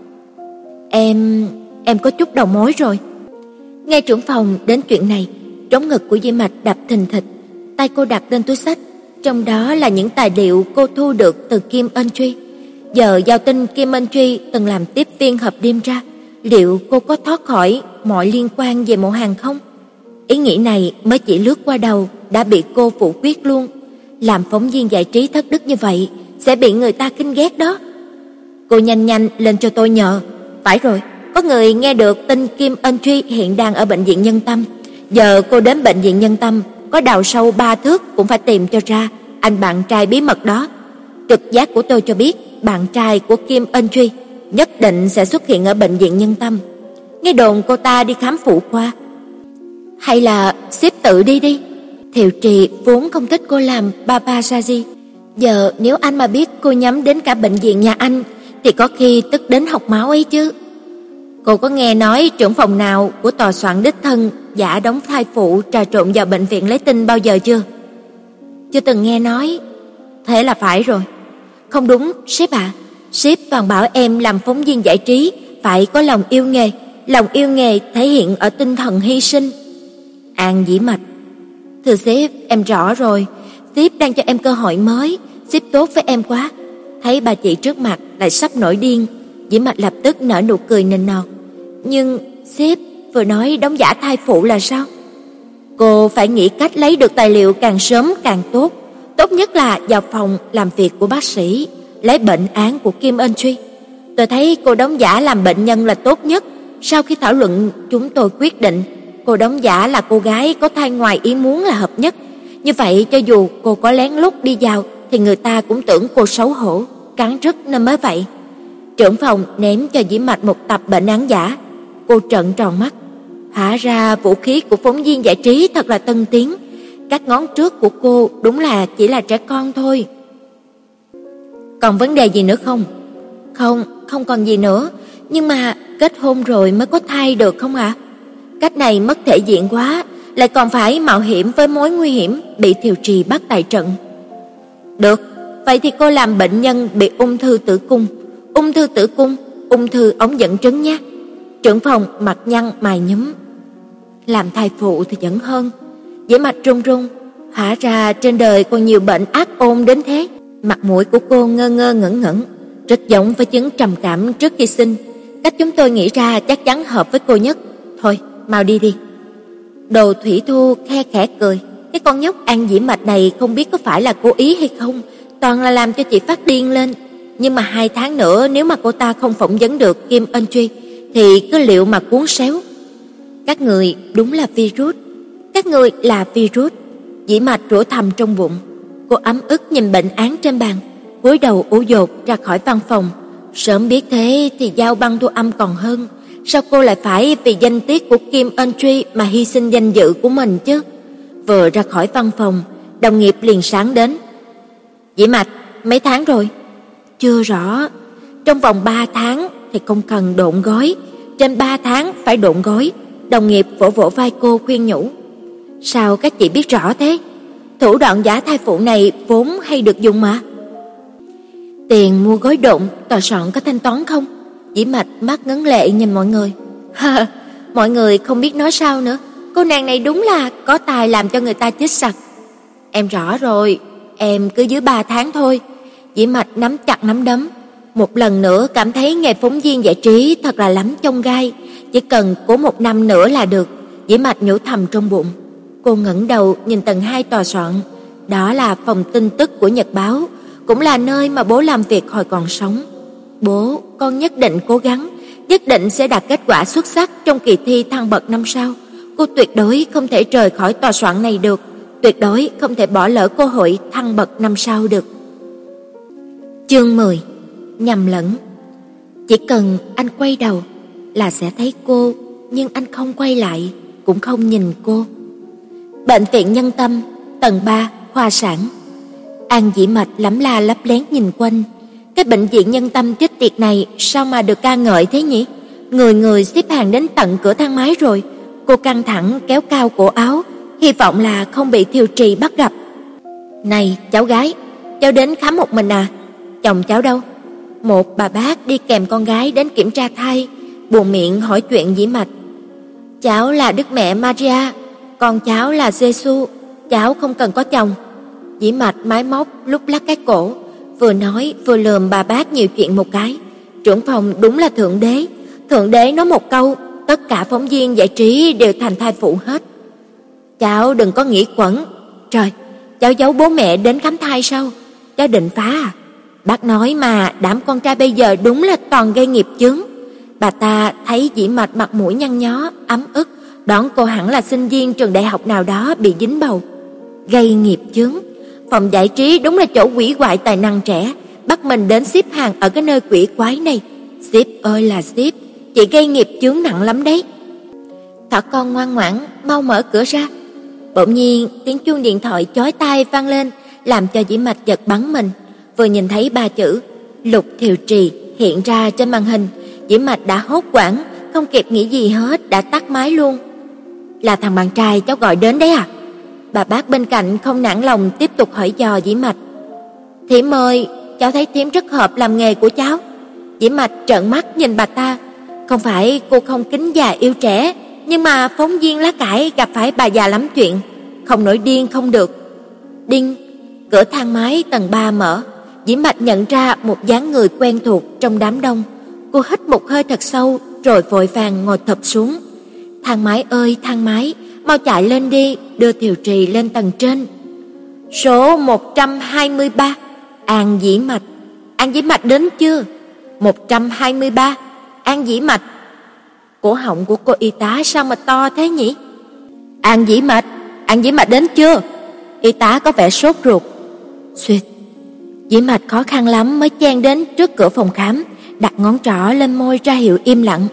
Em... em có chút đầu mối rồi. Nghe trưởng phòng đến chuyện này, trống ngực của Diễm Mạch đập thình thịch. Tay cô đặt lên túi xách, trong đó là những tài liệu cô thu được từ Kim Ân Truy. Giờ giao tin Kim Ân Truy từng làm tiếp viên hộp đêm ra, liệu cô có thoát khỏi mọi liên quan về mộ hàng không? Ý nghĩ này mới chỉ lướt qua đầu đã bị cô phủ quyết luôn. Làm phóng viên giải trí thất đức như vậy sẽ bị người ta khinh ghét đó. Cô nhanh nhanh lên cho tôi nhờ. Phải rồi, có người nghe được tin Kim Ân Truy hiện đang ở bệnh viện Nhân Tâm. Giờ cô đến bệnh viện Nhân Tâm, có đào sâu ba thước cũng phải tìm cho ra anh bạn trai bí mật đó. Trực giác của tôi cho biết bạn trai của Kim Ân Truy nhất định sẽ xuất hiện ở bệnh viện Nhân Tâm. Nghe đồn cô ta đi khám phụ khoa. Hay là sếp tự đi đi. Thiệu Trì vốn không thích cô làm paparazzi. Giờ nếu anh mà biết cô nhắm đến cả bệnh viện nhà anh thì có khi tức đến học máu ấy chứ. Cô có nghe nói trưởng phòng nào của tòa soạn đích thân giả đóng thai phụ trà trộn vào bệnh viện lấy tinh bao giờ chưa? Chưa từng nghe nói. Thế là phải rồi. Không đúng, sếp ạ. À. Sếp toàn bảo em làm phóng viên giải trí phải có lòng yêu nghề, lòng yêu nghề thể hiện ở tinh thần hy sinh. An Dĩ Mạch: Thưa sếp, em rõ rồi, sếp đang cho em cơ hội mới, sếp tốt với em quá. Thấy bà chị trước mặt lại sắp nổi điên, Dĩ Mạch lập tức nở nụ cười nịnh nọt. Nhưng sếp vừa nói đóng giả thai phụ là sao? Cô phải nghĩ cách lấy được tài liệu càng sớm càng tốt. Tốt nhất là vào phòng làm việc của bác sĩ, lấy bệnh án của Kim Ân Truy. Tôi thấy cô đóng giả làm bệnh nhân là tốt nhất. Sau khi thảo luận, chúng tôi quyết định cô đóng giả là cô gái có thai ngoài ý muốn là hợp nhất. Như vậy cho dù cô có lén lút đi vào thì người ta cũng tưởng cô xấu hổ, cắn rứt nên mới vậy. Trưởng phòng ném cho Dĩ Mạch một tập bệnh án giả. Cô trợn tròn mắt. Hóa ra vũ khí của phóng viên giải trí thật là tân tiến. Các ngón trước của cô đúng là chỉ là trẻ con thôi. Còn vấn đề gì nữa không? Không, không còn gì nữa. Nhưng mà kết hôn rồi mới có thai được không ạ? À? Cách này mất thể diện quá, lại còn phải mạo hiểm với mối nguy hiểm bị Thiều Trì bắt tại trận. Được, vậy thì cô làm bệnh nhân bị ung thư tử cung. Ung thư tử cung, ung thư ống dẫn trứng nhé. Trưởng phòng mặt nhăn mày nhúm. Làm thai phụ thì vẫn hơn. Dĩ Mạch run run. Hóa ra trên đời còn nhiều bệnh ác ôn đến thế. Mặt mũi của cô ngơ ngơ ngẩn ngẩn, rất giống với chứng trầm cảm trước khi sinh. Cách chúng tôi nghĩ ra chắc chắn hợp với cô nhất. Thôi, mau đi đi. Đồ Thủy Thu khe khẽ cười. Cái con nhóc An Dĩ Mạch này không biết có phải là cố ý hay không, toàn là làm cho chị phát điên lên. Nhưng mà hai tháng nữa nếu mà cô ta không phỏng vấn được Kim Ân Truy thì cứ liệu mà cuốn xéo. Các người đúng là virus. Các người là virus. Dĩ Mạch rủa thầm trong bụng. Cô ấm ức nhìn bệnh án trên bàn, cúi đầu ủ dột ra khỏi văn phòng. Sớm biết thế thì giao băng thu âm còn hơn. Sao cô lại phải vì danh tiết của Kim Ân Truy mà hy sinh danh dự của mình chứ? Vừa ra khỏi văn phòng, đồng nghiệp liền sáng đến. Dĩ Mạch, mấy tháng rồi? Chưa rõ. Trong vòng ba tháng thì không cần độn gói, trên ba tháng phải độn gói. Đồng nghiệp vỗ vỗ vai cô khuyên nhủ. Sao các chị biết rõ thế? Thủ đoạn giả thai phụ này vốn hay được dùng mà. Tiền mua gói độn tòa soạn có thanh toán không? Dĩ Mạch mắt ngấn lệ nhìn mọi người. Ha, mọi người không biết nói sao nữa. Cô nàng này đúng là có tài làm cho người ta chết sặc. Em rõ rồi, em cứ dưới ba tháng thôi. Dĩ Mạch nắm chặt nắm đấm. Một lần nữa cảm thấy nghề phóng viên giải trí thật là lắm chông gai. Chỉ cần cố một năm nữa là được. Dĩ Mạch nhủ thầm trong bụng. Cô ngẩng đầu nhìn tầng hai tòa soạn. Đó là phòng tin tức của Nhật báo, cũng là nơi mà bố làm việc hồi còn sống. Bố, con nhất định cố gắng, nhất định sẽ đạt kết quả xuất sắc trong kỳ thi thăng bậc năm sau. Cô tuyệt đối không thể rời khỏi tòa soạn này được, tuyệt đối không thể bỏ lỡ cơ hội thăng bậc năm sau được. Chương mười. Nhầm lẫn. Chỉ cần anh quay đầu là sẽ thấy cô, nhưng anh không quay lại, cũng không nhìn cô. Bệnh viện Nhân Tâm, tầng ba, khoa sản. An Dĩ Mạch lắm la lấp lén nhìn quanh. Cái bệnh viện Nhân Tâm chết tiệt này sao mà được ca ngợi thế nhỉ? Người người xếp hàng đến tận cửa thang máy rồi. Cô căng thẳng kéo cao cổ áo, hy vọng là không bị Thiều Trì bắt gặp. Này cháu gái, cháu đến khám một mình à? Chồng cháu đâu? Một bà bác đi kèm con gái đến kiểm tra thai, buồn miệng hỏi chuyện Dĩ Mạch. Cháu là Đức Mẹ Maria, con cháu là Giê-xu, cháu không cần có chồng. Dĩ Mạch mái móc lúc lắc cái cổ, vừa nói vừa lườm bà bác nhiều chuyện một cái. Trưởng phòng đúng là thượng đế, thượng đế nói một câu, tất cả phóng viên giải trí đều thành thai phụ hết. Cháu đừng có nghĩ quẩn. Trời, cháu giấu bố mẹ đến khám thai sao? Cháu định phá à? Bác nói mà, đám con trai bây giờ đúng là toàn gây nghiệp chướng. Bà ta thấy Dĩ Mạch mặt mũi nhăn nhó, ấm ức, đoán cô hẳn là sinh viên trường đại học nào đó bị dính bầu. Gây nghiệp chướng. Phòng giải trí đúng là chỗ quỷ quại tài năng trẻ, bắt mình đến xếp hàng ở cái nơi quỷ quái này. Xếp ơi là xếp, chị gây nghiệp chướng nặng lắm đấy. Thỏ con ngoan ngoãn, mau mở cửa ra. Bỗng nhiên tiếng chuông điện thoại chói tai vang lên, làm cho Dĩ Mạch giật bắn mình. Vừa nhìn thấy ba chữ Lục Thiều Trì hiện ra trên màn hình, Dĩ Mạch đã hốt hoảng, không kịp nghĩ gì hết đã tắt máy luôn. Là thằng bạn trai cháu gọi đến đấy à? Bà bác bên cạnh không nản lòng tiếp tục hỏi dò Dĩ Mạch. Thím ơi, cháu thấy thím rất hợp làm nghề của cháu. Dĩ Mạch trợn mắt nhìn bà ta. Không phải cô không kính già yêu trẻ, nhưng mà phóng viên lá cải gặp phải bà già lắm chuyện, không nổi điên không được. Đinh, cửa thang máy tầng ba mở. Dĩ Mạch nhận ra một dáng người quen thuộc trong đám đông. Cô hít một hơi thật sâu rồi vội vàng ngồi thụp xuống. Thang máy ơi thang máy, mau chạy lên đi, đưa Thiều Trì lên tầng trên. Số một trăm hai mươi ba, An Dĩ Mạch. An Dĩ Mạch đến chưa? một trăm hai mươi ba, An Dĩ Mạch. Cổ họng của cô y tá sao mà to thế nhỉ? An Dĩ Mạch, An Dĩ Mạch đến chưa? Y tá có vẻ sốt ruột. Xuyệt. Dĩ Mạch khó khăn lắm mới chen đến trước cửa phòng khám, đặt ngón trỏ lên môi ra hiệu im lặng.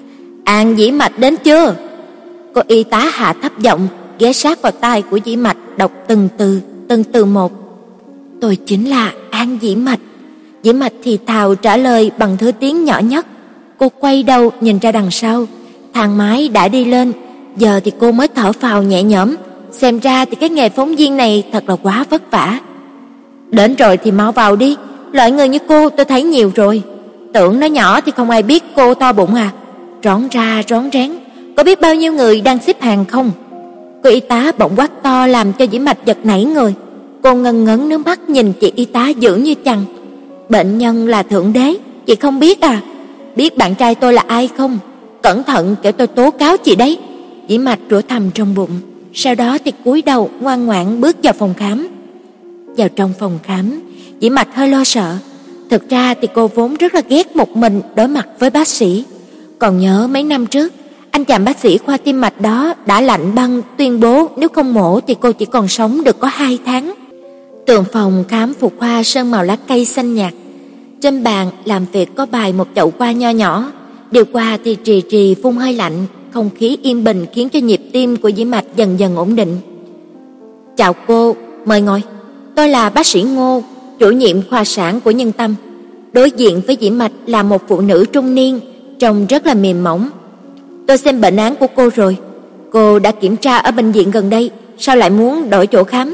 An Dĩ Mạch đến chưa? Cô y tá hạ thấp giọng, ghé sát vào tai của Dĩ Mạch đọc từng từ, từng từ một. Tôi chính là An Dĩ Mạch. Dĩ Mạch thì thào trả lời bằng thứ tiếng nhỏ nhất. Cô quay đầu nhìn ra đằng sau, thang máy đã đi lên, giờ thì cô mới thở phào nhẹ nhõm. Xem ra thì cái nghề phóng viên này thật là quá vất vả. Đến rồi thì mau vào đi, loại người như cô tôi thấy nhiều rồi. Tưởng nó nhỏ thì không ai biết cô to bụng à. Rón ra rón rén, có biết bao nhiêu người đang xếp hàng không? Cô y tá bỗng quát to làm cho Dĩ Mạch giật nảy người. Cô ngần ngấn nước mắt nhìn chị y tá dữ như chằn. Bệnh nhân là thượng đế, chị không biết à? Biết bạn trai tôi là ai không? Cẩn thận kẻo tôi tố cáo chị đấy. Dĩ Mạch rủa thầm trong bụng, sau đó thì cúi đầu ngoan ngoãn bước vào phòng khám. Vào trong phòng khám, Dĩ Mạch hơi lo sợ. Thực ra thì cô vốn rất là ghét một mình đối mặt với bác sĩ. Còn nhớ mấy năm trước, anh chàng bác sĩ khoa tim mạch đó đã lạnh băng tuyên bố nếu không mổ thì cô chỉ còn sống được có hai tháng. Tường phòng khám phụ khoa sơn màu lá cây xanh nhạt. Trên bàn làm việc có bày một chậu hoa nho nhỏ. Điều qua thì trì trì phun hơi lạnh, không khí yên bình khiến cho nhịp tim của Dĩ Mạch dần dần ổn định. Chào cô, mời ngồi. Tôi là bác sĩ Ngô, chủ nhiệm khoa sản của Nhân Tâm. Đối diện với Dĩ Mạch là một phụ nữ trung niên, trông rất là mềm mỏng. Tôi xem bệnh án của cô rồi. Cô đã kiểm tra ở bệnh viện gần đây, sao lại muốn đổi chỗ khám?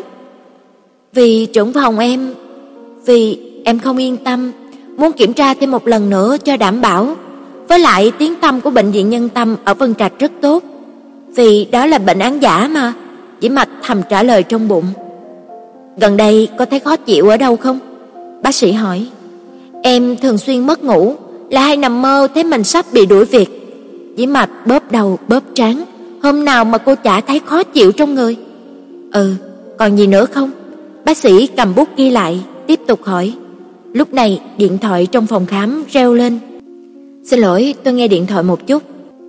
Vì trưởng phòng em, vì em không yên tâm, muốn kiểm tra thêm một lần nữa cho đảm bảo. Với lại tiếng tăm của bệnh viện Nhân Tâm ở Vân Trạch rất tốt. Vì đó là bệnh án giả mà. Dĩ Mạch thầm trả lời trong bụng. Gần đây có thấy khó chịu ở đâu không? Bác sĩ hỏi. Em thường xuyên mất ngủ, là hay nằm mơ thấy mình sắp bị đuổi việc. Dĩ Mạch bóp đầu bóp trán. Hôm nào mà cô chả thấy khó chịu trong người? Ừ, còn gì nữa không? Bác sĩ cầm bút ghi lại, tiếp tục hỏi. Lúc này điện thoại trong phòng khám reo lên. Xin lỗi, tôi nghe điện thoại một chút.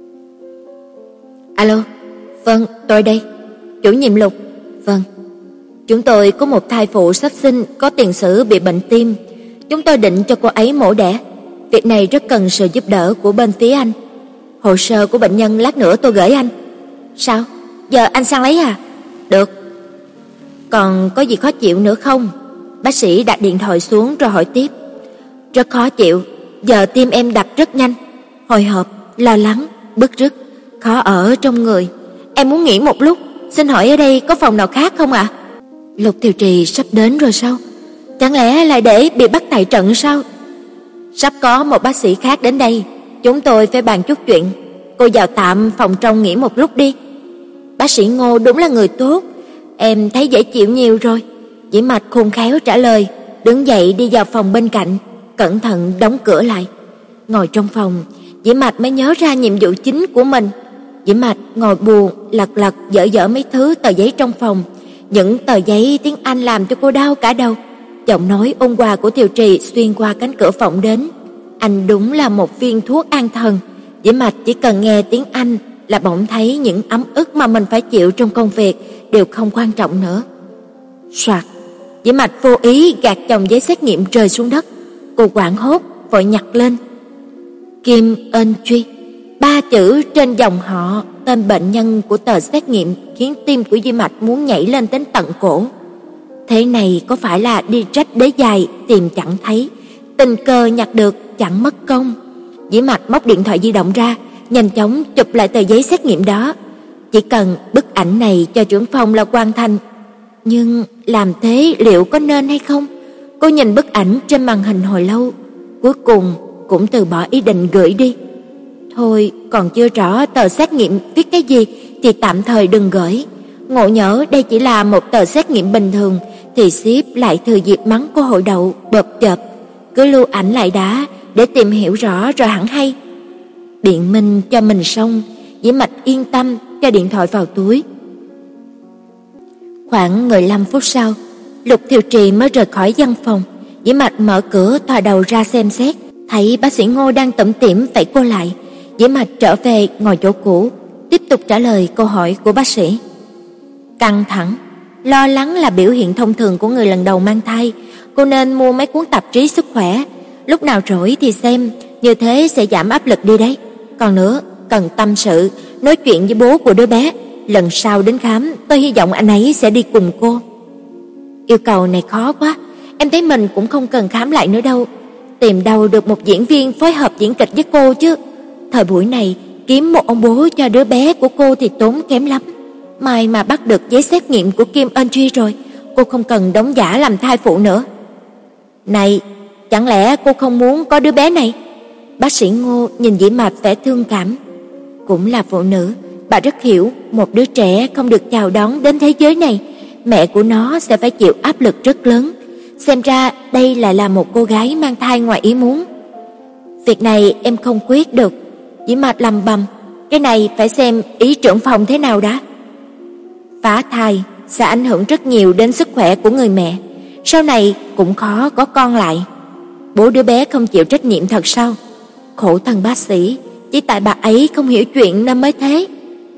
Alo, vâng, tôi đây. Chủ nhiệm Lục, vâng. Chúng tôi có một thai phụ sắp sinh có tiền sử bị bệnh tim. Chúng tôi định cho cô ấy mổ đẻ. Việc này rất cần sự giúp đỡ của bên phía anh. Hồ sơ của bệnh nhân lát nữa tôi gửi anh. Sao? Giờ anh sang lấy à? Được. Còn có gì khó chịu nữa không? Bác sĩ đặt điện thoại xuống rồi hỏi tiếp. Rất khó chịu. Giờ tim em đập rất nhanh. Hồi hộp, lo lắng, bứt rứt, khó ở trong người. Em muốn nghỉ một lúc. Xin hỏi ở đây có phòng nào khác không ạ? À? Lục Thiều Trì sắp đến rồi sao? Chẳng lẽ lại để bị bắt tại trận sao? Sắp có một bác sĩ khác đến đây. Chúng tôi phải bàn chút chuyện. Cô vào tạm phòng trong nghỉ một lúc đi. Bác sĩ Ngô đúng là người tốt. Em thấy dễ chịu nhiều rồi. Dĩ Mạch khôn khéo trả lời, đứng dậy đi vào phòng bên cạnh, cẩn thận đóng cửa lại. Ngồi trong phòng, Dĩ Mạch mới nhớ ra nhiệm vụ chính của mình. Dĩ Mạch ngồi buồn, lật lật dở dở mấy thứ tờ giấy trong phòng. Những tờ giấy tiếng Anh làm cho cô đau cả đầu. Giọng nói ôn hòa của Thiều Trì xuyên qua cánh cửa phòng đến. Anh đúng là một viên thuốc an thần. Dĩ Mạch chỉ cần nghe tiếng Anh là bỗng thấy những ấm ức mà mình phải chịu trong công việc đều không quan trọng nữa. Soạt, Dĩ Mạch vô ý gạt chồng giấy xét nghiệm rơi xuống đất. Cô hoảng hốt vội nhặt lên. Kim Ân Truy, ba chữ trên dòng họ tên bệnh nhân của tờ xét nghiệm khiến tim của Dĩ Mạch muốn nhảy lên đến tận cổ. Thế này có phải là đi rách đế dài tìm chẳng thấy, tình cờ nhặt được chẳng mất công. Dĩ Mạch móc điện thoại di động ra, nhanh chóng chụp lại tờ giấy xét nghiệm đó. Chỉ cần bức ảnh này cho trưởng phòng là hoàn thành. Nhưng làm thế liệu có nên hay không? Cô nhìn bức ảnh trên màn hình hồi lâu, cuối cùng cũng từ bỏ ý định gửi đi. Thôi, còn chưa rõ tờ xét nghiệm viết cái gì thì tạm thời đừng gửi. Ngộ nhỡ đây chỉ là một tờ xét nghiệm bình thường thì sếp lại thừa dịp mắng cô hội đậu bợp chợp. Cứ lưu ảnh lại đã, để tìm hiểu rõ rồi hẳn hay. Biện minh cho mình xong, Diễm Mạch yên tâm cho điện thoại vào túi. Khoảng mười lăm phút sau, Lục Thiều Trì mới rời khỏi văn phòng. Diễm Mạch mở cửa thò đầu ra xem xét, thấy bác sĩ Ngô đang tủm tỉm vẫy cô lại. Diễm Mạch trở về ngồi chỗ cũ, tiếp tục trả lời câu hỏi của bác sĩ. Căng thẳng, lo lắng là biểu hiện thông thường của người lần đầu mang thai. Cô nên mua mấy cuốn tạp chí sức khỏe, lúc nào rỗi thì xem, như thế sẽ giảm áp lực đi đấy. Còn nữa, cần tâm sự, nói chuyện với bố của đứa bé. Lần sau đến khám, tôi hy vọng anh ấy sẽ đi cùng cô. Yêu cầu này khó quá, em thấy mình cũng không cần khám lại nữa đâu. Tìm đâu được một diễn viên phối hợp diễn kịch với cô chứ. Thời buổi này, kiếm một ông bố cho đứa bé của cô thì tốn kém lắm. Mai mà bắt được giấy xét nghiệm của Kim Eun Truy rồi, cô không cần đóng giả làm thai phụ nữa. Này, chẳng lẽ cô không muốn có đứa bé này? Bác sĩ Ngô nhìn Diễm Mạch vẻ thương cảm. Cũng là phụ nữ, bà rất hiểu một đứa trẻ không được chào đón đến thế giới này, mẹ của nó sẽ phải chịu áp lực rất lớn. Xem ra đây lại là một cô gái mang thai ngoài ý muốn. Việc này em không quyết được. Diễm Mạch lầm bầm, cái này phải xem ý trưởng phòng thế nào đã. Phá thai sẽ ảnh hưởng rất nhiều đến sức khỏe của người mẹ, sau này cũng khó có con lại. Bố đứa bé không chịu trách nhiệm thật sao? Khổ thân bác sĩ, chỉ tại bà ấy không hiểu chuyện nên mới thế.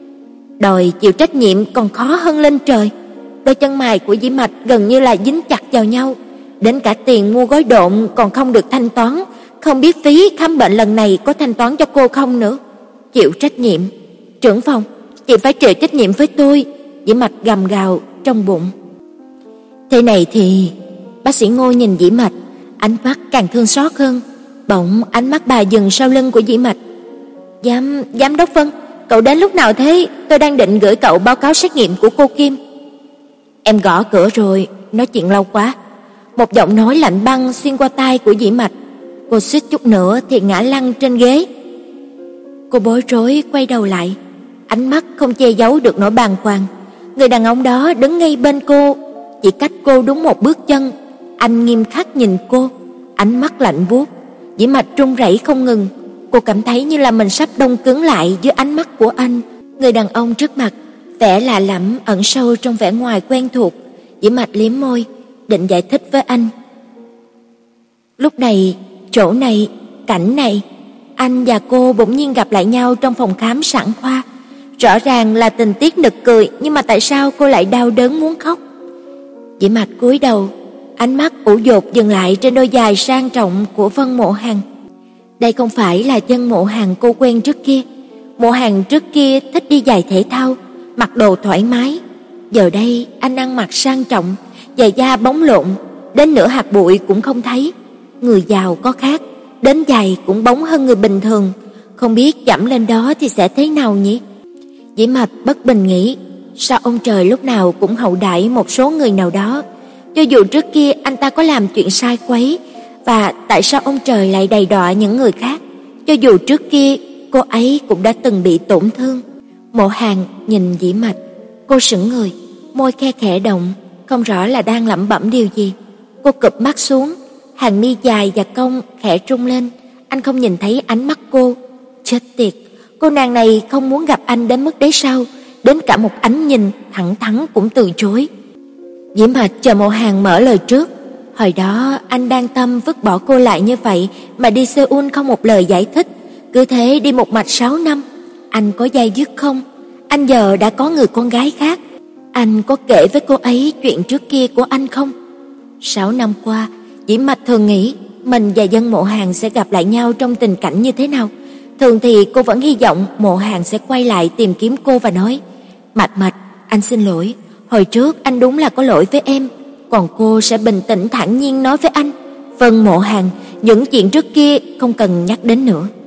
Đòi chịu trách nhiệm còn khó hơn lên trời. Đôi chân mày của Diễm Mạch gần như là dính chặt vào nhau, đến cả tiền mua gói độn còn không được thanh toán, không biết phí khám bệnh lần này có thanh toán cho cô không nữa. Chịu trách nhiệm? Trưởng phòng, chị phải chịu trách nhiệm với tôi. Diễm Mạch gầm gào trong bụng. Thế này thì... Bác sĩ Ngô nhìn Diễm Mạch, ánh mắt càng thương xót hơn. Bỗng ánh mắt bà dừng sau lưng của Diễm Mạch. Giám, giám đốc Vân, cậu đến lúc nào thế? Tôi đang định gửi cậu báo cáo xét nghiệm của cô Kim. Em gõ cửa rồi, nói chuyện lâu quá. Một giọng nói lạnh băng xuyên qua tai của Diễm Mạch. Cô suýt chút nữa thì ngã lăn trên ghế. Cô bối rối quay đầu lại, ánh mắt không che giấu được nỗi bàng hoàng. Người đàn ông đó đứng ngay bên cô, chỉ cách cô đúng một bước chân. Anh nghiêm khắc nhìn cô, ánh mắt lạnh buốt. Diễm Mạch run rẩy không ngừng. Cô cảm thấy như là mình sắp đông cứng lại dưới ánh mắt của anh. Người đàn ông trước mặt, vẻ lạ lẫm ẩn sâu trong vẻ ngoài quen thuộc. Diễm Mạch liếm môi, định giải thích với anh. Lúc này, chỗ này, cảnh này, anh và cô bỗng nhiên gặp lại nhau trong phòng khám sản khoa. Rõ ràng là tình tiết nực cười, nhưng mà tại sao cô lại đau đớn muốn khóc? Diễm Mạch cúi đầu, ánh mắt ủ dột dừng lại trên đôi giày sang trọng của Vân Mộ Hàn. Đây không phải là chân Mộ Hàn cô quen trước kia. Mộ Hàn trước kia thích đi giày thể thao, mặc đồ thoải mái. Giờ đây anh ăn mặc sang trọng, giày da bóng lộn, đến nửa hạt bụi cũng không thấy. Người giàu có khác, đến giày cũng bóng hơn người bình thường. Không biết dẫm lên đó thì sẽ thế nào nhỉ? Diễm Mạch bất bình nghĩ, sao ông trời lúc nào cũng hậu đãi một số người nào đó? Cho dù trước kia anh ta có làm chuyện sai quấy, và tại sao ông trời lại đầy đọa những người khác? Cho dù trước kia cô ấy cũng đã từng bị tổn thương. Mộ Hàn nhìn Diễm Mạch, cô sững người, môi khe khẽ động, không rõ là đang lẩm bẩm điều gì. Cô cụp mắt xuống, hàng mi dài và cong khẽ rung lên. Anh không nhìn thấy ánh mắt cô. Chết tiệt, cô nàng này không muốn gặp anh đến mức đấy sao? Đến cả một ánh nhìn thẳng thắn cũng từ chối. Diễm Mạch chờ Mộ Hàn mở lời trước. Hồi đó anh đang tâm vứt bỏ cô lại như vậy mà đi Seoul không một lời giải thích, cứ thế đi một mạch sáu năm. Anh có dai dứt không? Anh giờ đã có người con gái khác. Anh có kể với cô ấy chuyện trước kia của anh không? Sáu năm qua, Diễm Mạch thường nghĩ mình và Dân Mộ Hàn sẽ gặp lại nhau trong tình cảnh như thế nào. Thường thì cô vẫn hy vọng Mộ Hàn sẽ quay lại tìm kiếm cô và nói: Mạch Mạch, anh xin lỗi, hồi trước anh đúng là có lỗi với em. Còn cô sẽ bình tĩnh thản nhiên nói với anh: Vân Mộ Hàn, những chuyện trước kia không cần nhắc đến nữa.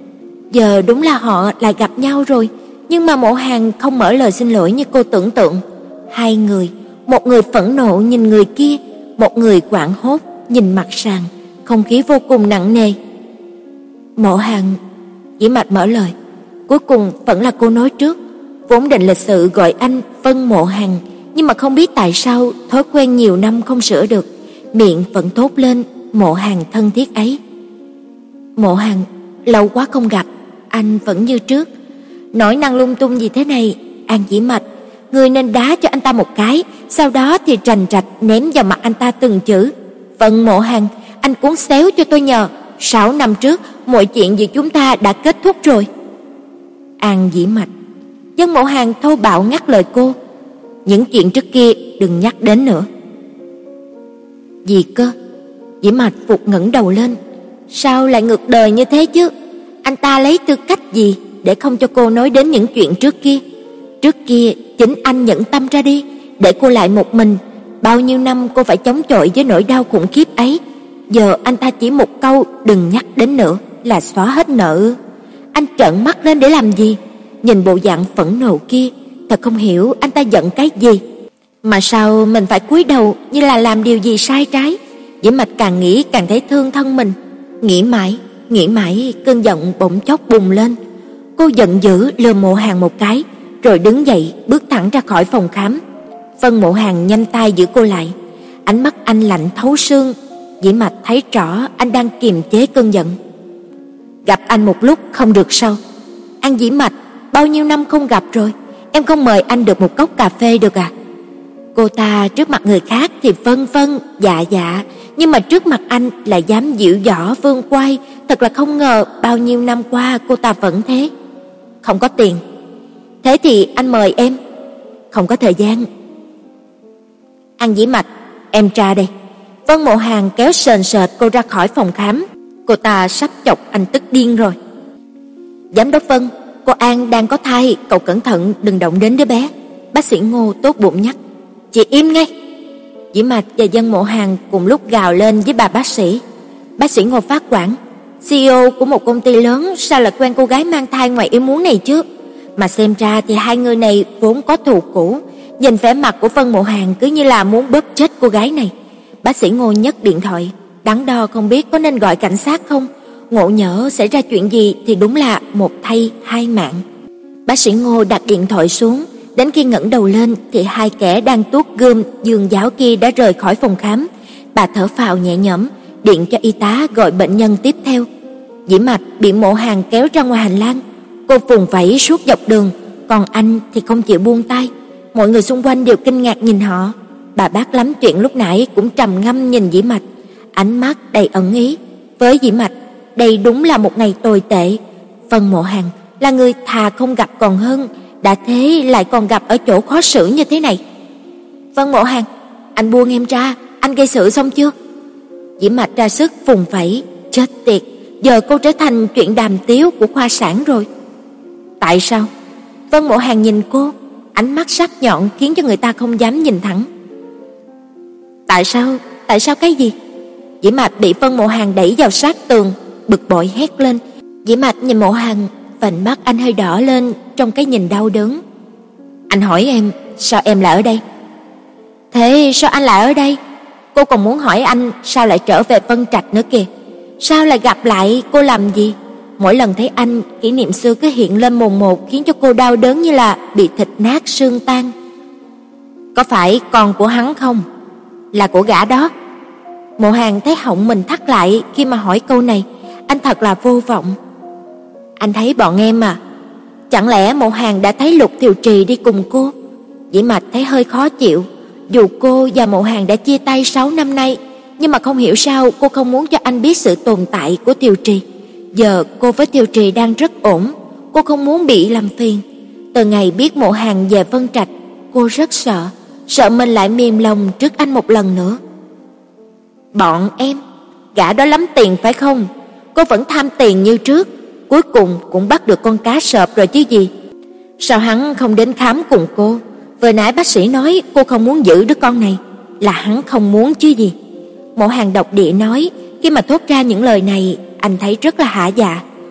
Giờ đúng là họ lại gặp nhau rồi, nhưng mà Mộ Hàn không mở lời xin lỗi như cô tưởng tượng. Hai người, một người phẫn nộ nhìn người kia, một người hoảng hốt nhìn mặt sàn, không khí vô cùng nặng nề. Mộ Hàn, Dĩ Mạch mở lời, cuối cùng vẫn là cô nói trước. Vốn định lịch sự gọi anh Vân Mộ Hàn, nhưng mà không biết tại sao thói quen nhiều năm không sửa được, miệng vẫn thốt lên Mộ Hàn thân thiết ấy. Mộ Hàn, lâu quá không gặp, anh vẫn như trước. Nói năng lung tung gì thế này, An Dĩ Mạch, người nên đá cho anh ta một cái, sau đó thì trành trạch ném vào mặt anh ta từng chữ. Vân Mộ Hàn, anh cuốn xéo cho tôi nhờ, sáu năm trước mọi chuyện giữa chúng ta đã kết thúc rồi. An Dĩ Mạch. Dân Mộ Hàn thô bạo ngắt lời cô. Những chuyện trước kia đừng nhắc đến nữa. Gì cơ? Dĩ Mạch vụt ngẩng đầu lên. Sao lại ngược đời như thế chứ? Anh ta lấy tư cách gì để không cho cô nói đến những chuyện trước kia? Trước kia chính anh nhẫn tâm ra đi, để cô lại một mình. Bao nhiêu năm cô phải chống chọi với nỗi đau khủng khiếp ấy. Giờ anh ta chỉ một câu đừng nhắc đến nữa là xóa hết nợ. Anh trợn mắt lên để làm gì? Nhìn bộ dạng phẫn nộ kia, thật không hiểu anh ta giận cái gì. Mà sao mình phải cúi đầu như là làm điều gì sai trái? Dĩ Mạch càng nghĩ càng thấy thương thân mình. Nghĩ mãi, nghĩ mãi, cơn giận bỗng chốc bùng lên. Cô giận dữ lườm Mộ Hàn một cái, rồi đứng dậy bước thẳng ra khỏi phòng khám. Vân Mộ Hàn nhanh tay giữ cô lại. Ánh mắt anh lạnh thấu xương. Dĩ Mạch thấy rõ anh đang kiềm chế cơn giận. Gặp anh một lúc không được sao? An Dĩ Mạch, bao nhiêu năm không gặp rồi, em không mời anh được một cốc cà phê được à? Cô ta trước mặt người khác thì vân vân dạ dạ, nhưng mà trước mặt anh lại dám dịu dõ vương quay. Thật là không ngờ bao nhiêu năm qua cô ta vẫn thế. Không có tiền. Thế thì anh mời em. Không có thời gian. An Dĩ Mạch, em ra đây. Vân Mộ Hàn kéo sền sệt cô ra khỏi phòng khám. Cô ta sắp chọc anh tức điên rồi. Giám đốc Vân, cô An đang có thai, cậu cẩn thận đừng động đến đứa bé. Bác sĩ Ngô tốt bụng nhắc. Chị im ngay. Dĩ Mạch và Vân Mộ Hàn cùng lúc gào lên với bà bác sĩ. Bác sĩ Ngô phát quản, xê e ô của một công ty lớn sao lại quen cô gái mang thai ngoài ý muốn này chứ? Mà xem ra thì hai người này vốn có thù cũ. Nhìn vẻ mặt của Vân Mộ Hàn cứ như là muốn bóp chết cô gái này. Bác sĩ Ngô nhấc điện thoại, đắn đo không biết có nên gọi cảnh sát không. Ngộ nhỡ xảy ra chuyện gì thì đúng là một thây hai mạng. Bác sĩ Ngô đặt điện thoại xuống, đến khi ngẩng đầu lên thì hai kẻ đang tuốt gươm giương giáo kia đã rời khỏi phòng khám. Bà thở phào nhẹ nhõm, điện cho y tá gọi bệnh nhân tiếp theo. Dĩ Mạch bị Mộ Hàn kéo ra ngoài hành lang. Cô vùng vẫy suốt dọc đường, còn anh thì không chịu buông tay. Mọi người xung quanh đều kinh ngạc nhìn họ. Bà bác lắm chuyện lúc nãy cũng trầm ngâm nhìn Dĩ Mạch, ánh mắt đầy ẩn ý. Với Dĩ Mạch, đây đúng là một ngày tồi tệ. Vân Mộ Hàn là người thà không gặp còn hơn, đã thế lại còn gặp ở chỗ khó xử như thế này. Vân Mộ Hàn, anh buông em ra, anh gây sự xong chưa? Dĩ Mạch ra sức vùng vẫy, chết tiệt, giờ cô trở thành chuyện đàm tiếu của khoa sản rồi. Tại sao? Vân Mộ Hàn nhìn cô, ánh mắt sắc nhọn khiến cho người ta không dám nhìn thẳng. Tại sao? Tại sao cái gì? Dĩ Mạch bị Vân Mộ Hàn đẩy vào sát tường, bực bội hét lên. Dĩ Mạch nhìn Mộ Hàn, vành mắt anh hơi đỏ lên trong cái nhìn đau đớn. Anh hỏi em, sao em lại ở đây? Thế sao anh lại ở đây? Cô còn muốn hỏi anh sao lại trở về Vân Trạch nữa kìa. Sao lại gặp lại cô làm gì? Mỗi lần thấy anh, kỷ niệm xưa cứ hiện lên mồn một khiến cho cô đau đớn như là bị thịt nát xương tan. Có phải con của hắn không? Là của gã đó. Mộ Hàn thấy họng mình thắt lại khi mà hỏi câu này. Anh thật là vô vọng. Anh thấy bọn em à? Chẳng lẽ Mộ Hàn đã thấy Lục Thiều Trì đi cùng cô? Dĩ Mạch thấy hơi khó chịu. Dù cô và Mộ Hàn đã chia tay sáu năm nay, nhưng mà không hiểu sao cô không muốn cho anh biết sự tồn tại của Thiều Trì. Giờ cô với Thiều Trì đang rất ổn, cô không muốn bị làm phiền. Từ ngày biết Mộ Hàn về Vân Trạch, cô rất sợ, sợ mình lại mềm lòng trước anh một lần nữa. Bọn em, gã đó lắm tiền phải không? Cô vẫn tham tiền như trước, cuối cùng cũng bắt được con cá sợp rồi chứ gì. Sao hắn không đến khám cùng cô? Vừa nãy bác sĩ nói cô không muốn giữ đứa con này, là hắn không muốn chứ gì. Mộ Hàn độc địa nói, khi mà thốt ra những lời này, anh thấy rất là hả dạ.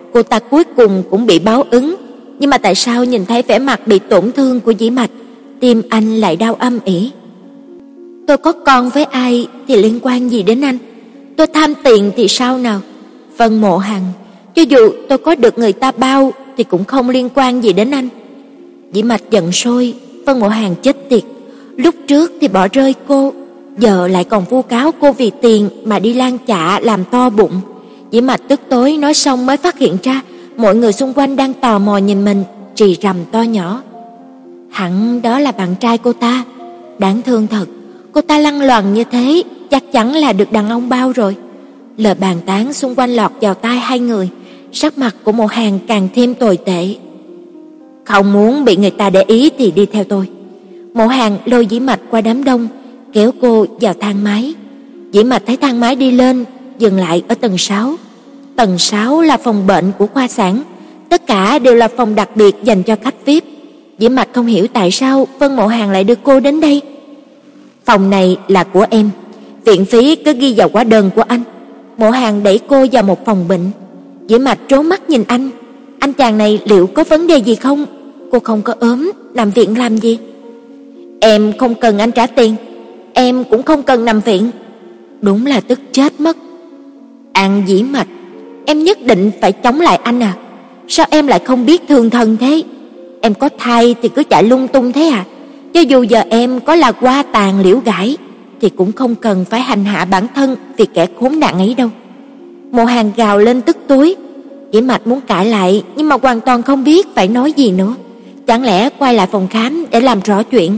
cô ta cuối cùng cũng bị báo ứng. Nhưng mà tại sao nhìn thấy vẻ mặt bị tổn thương của Dĩ Mạch, tim anh lại đau âm ỉ? Tôi có con với ai thì liên quan gì đến anh? Tôi tham tiền thì sao nào? Vân Mộ Hằng, cho dù tôi có được người ta bao thì cũng không liên quan gì đến anh. Dĩ Mạch giận sôi, Vân Mộ Hằng chết tiệt. Lúc trước thì bỏ rơi cô, giờ lại còn vu cáo cô vì tiền mà đi lang chạ làm to bụng. Dĩ Mạch tức tối nói xong mới phát hiện ra mọi người xung quanh đang tò mò nhìn mình, rì rầm to nhỏ. Hẳn đó là bạn trai cô ta. Đáng thương thật, cô ta lăng loàn như thế, chắc chắn là được đàn ông bao rồi. Lời bàn tán xung quanh lọt vào tai hai người, sắc mặt của Mộ Hàn càng thêm tồi tệ. Không muốn bị người ta để ý thì đi theo tôi. Mộ Hàn lôi Dĩ Mạch qua đám đông, kéo cô vào thang máy. Dĩ Mạch thấy thang máy đi lên, dừng lại ở tầng sáu. Tầng sáu là phòng bệnh của khoa sản, tất cả đều là phòng đặc biệt dành cho khách vi ai pi. Dĩ Mạch không hiểu tại sao Vân Mộ Hàn lại đưa cô đến đây. Phòng này là của em, viện phí cứ ghi vào hóa đơn của anh. Mộ Hàn đẩy cô vào một phòng bệnh. Dĩ Mạch trố mắt nhìn anh. Anh chàng này liệu có vấn đề gì không? Cô không có ốm, nằm viện làm gì? Em không cần anh trả tiền, em cũng không cần nằm viện. Đúng là tức chết mất. An Dĩ Mạch, em nhất định phải chống lại anh à? Sao em lại không biết thương thân thế? Em có thai thì cứ chạy lung tung thế à? Cho dù giờ em có là hoa tàn liễu gãi thì cũng không cần phải hành hạ bản thân vì kẻ khốn nạn ấy đâu. Mộ Hàn gào lên tức tối. Dĩ Mạch muốn cãi lại nhưng mà hoàn toàn không biết phải nói gì nữa. Chẳng lẽ quay lại phòng khám để làm rõ chuyện?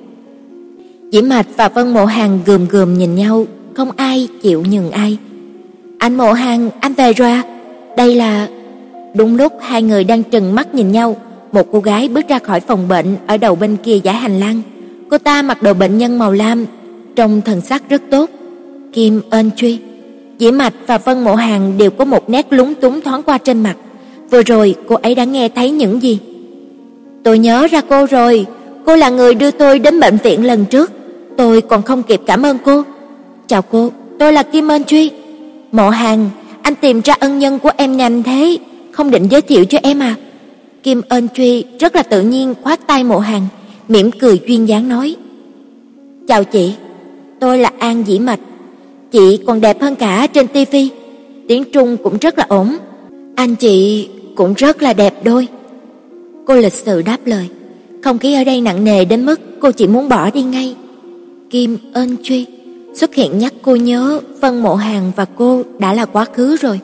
Dĩ Mạch và Vân Mộ Hàn gườm gườm nhìn nhau, không ai chịu nhường ai. Anh Mộ Hàn, anh về rồi à? Đây là... Đúng lúc hai người đang trừng mắt nhìn nhau, một cô gái bước ra khỏi phòng bệnh ở đầu bên kia dãy hành lang. Cô ta mặc đồ bệnh nhân màu lam, trông thần sắc rất tốt. Kim Ân Truy. Dĩ Mạch và Vân Mộ Hàn đều có một nét lúng túng thoáng qua trên mặt. Vừa rồi cô ấy đã nghe thấy những gì? Tôi nhớ ra cô rồi, cô là người đưa tôi đến bệnh viện lần trước. Tôi còn không kịp cảm ơn cô. Chào cô, tôi là Kim Ân Truy. Mộ Hàn, anh tìm ra ân nhân của em nhanh thế, không định giới thiệu cho em à? Kim Ân Truy rất là tự nhiên khoát tay Mộ Hàn, mỉm cười duyên dáng nói. Chào chị, tôi là An Dĩ Mạch. Chị còn đẹp hơn cả trên tivi, tiếng Trung cũng rất là ổn. Anh chị cũng rất là đẹp đôi. Cô lịch sự đáp lời. Không khí ở đây nặng nề đến mức cô chỉ muốn bỏ đi ngay. Kim Ân Truy xuất hiện nhắc cô nhớ Vân Mộ Hàn và cô đã là quá khứ rồi.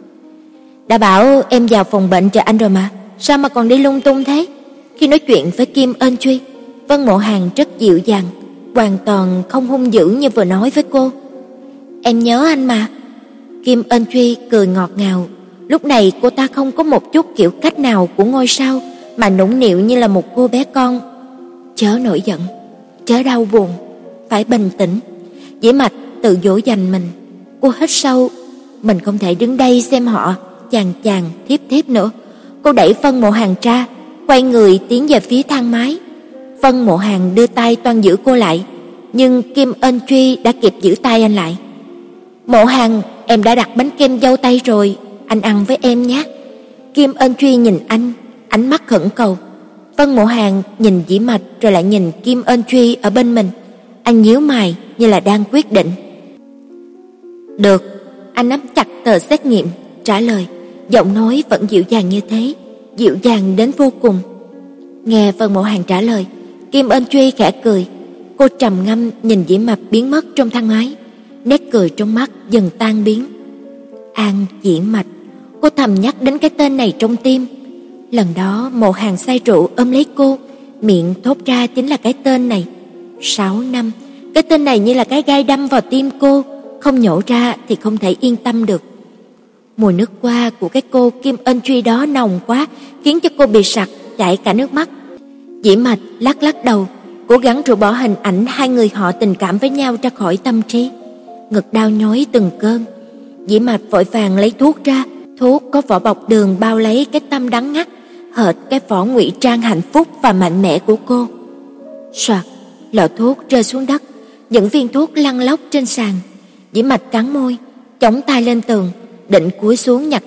Đã bảo em vào phòng bệnh chờ anh rồi mà, sao mà còn đi lung tung thế? Khi nói chuyện với Kim Ân Truy, Vân Mộ Hàn rất dịu dàng, hoàn toàn không hung dữ như vừa nói với cô. Em nhớ anh mà. Kim Ân Truy cười ngọt ngào. Lúc này cô ta không có một chút kiểu cách nào của ngôi sao, mà nũng nịu như là một cô bé con. Chớ nổi giận, chớ đau buồn, phải bình tĩnh. Dĩ Mạch tự dỗ dành mình. Cô hít sâu. Mình không thể đứng đây xem họ chàng chàng thiếp thiếp nữa. Cô đẩy Vân Mộ Hàn ra, quay người tiến về phía thang máy. Vân Mộ Hàn đưa tay toan giữ cô lại, nhưng Kim Ân Truy đã kịp giữ tay anh lại. Mộ Hàn, em đã đặt bánh kem dâu tây rồi, anh ăn với em nhé. Kim Ân Truy nhìn anh, ánh mắt khẩn cầu. Vân Mộ Hàn nhìn Dĩ Mạch rồi lại nhìn Kim Ân Truy ở bên mình. Anh nhíu mày như là đang quyết định. Được, anh nắm chặt tờ xét nghiệm, trả lời, giọng nói vẫn dịu dàng như thế, dịu dàng đến vô cùng. Nghe Vân Mộ Hàn trả lời, Kim Ân Truy khẽ cười. Cô trầm ngâm nhìn Dĩ Mạch biến mất trong thang máy, nét cười trong mắt dần tan biến. An Dĩ Mạch, cô thầm nhắc đến cái tên này trong tim. Lần đó Mộ Hàn say rượu ôm lấy cô, miệng thốt ra chính là cái tên này. Sáu năm, cái tên này như là cái gai đâm vào tim cô, không nhổ ra thì không thể yên tâm được. Mùi nước hoa của cái cô Kim Ân Truy đó nồng quá, khiến cho cô bị sặc, chảy cả nước mắt. Dĩ Mạch lắc lắc đầu, cố gắng rũ bỏ hình ảnh hai người họ tình cảm với nhau ra khỏi tâm trí. Ngực đau nhói từng cơn. Dĩ Mạch vội vàng lấy thuốc ra, thuốc có vỏ bọc đường bao lấy cái tâm đắng ngắt, hệt cái vỏ ngụy trang hạnh phúc và mạnh mẽ của cô. Soạt, lọ thuốc rơi xuống đất, những viên thuốc lăn lóc trên sàn. Dĩ Mạch cắn môi, chống tay lên tường, định cúi xuống nhặt thuốc,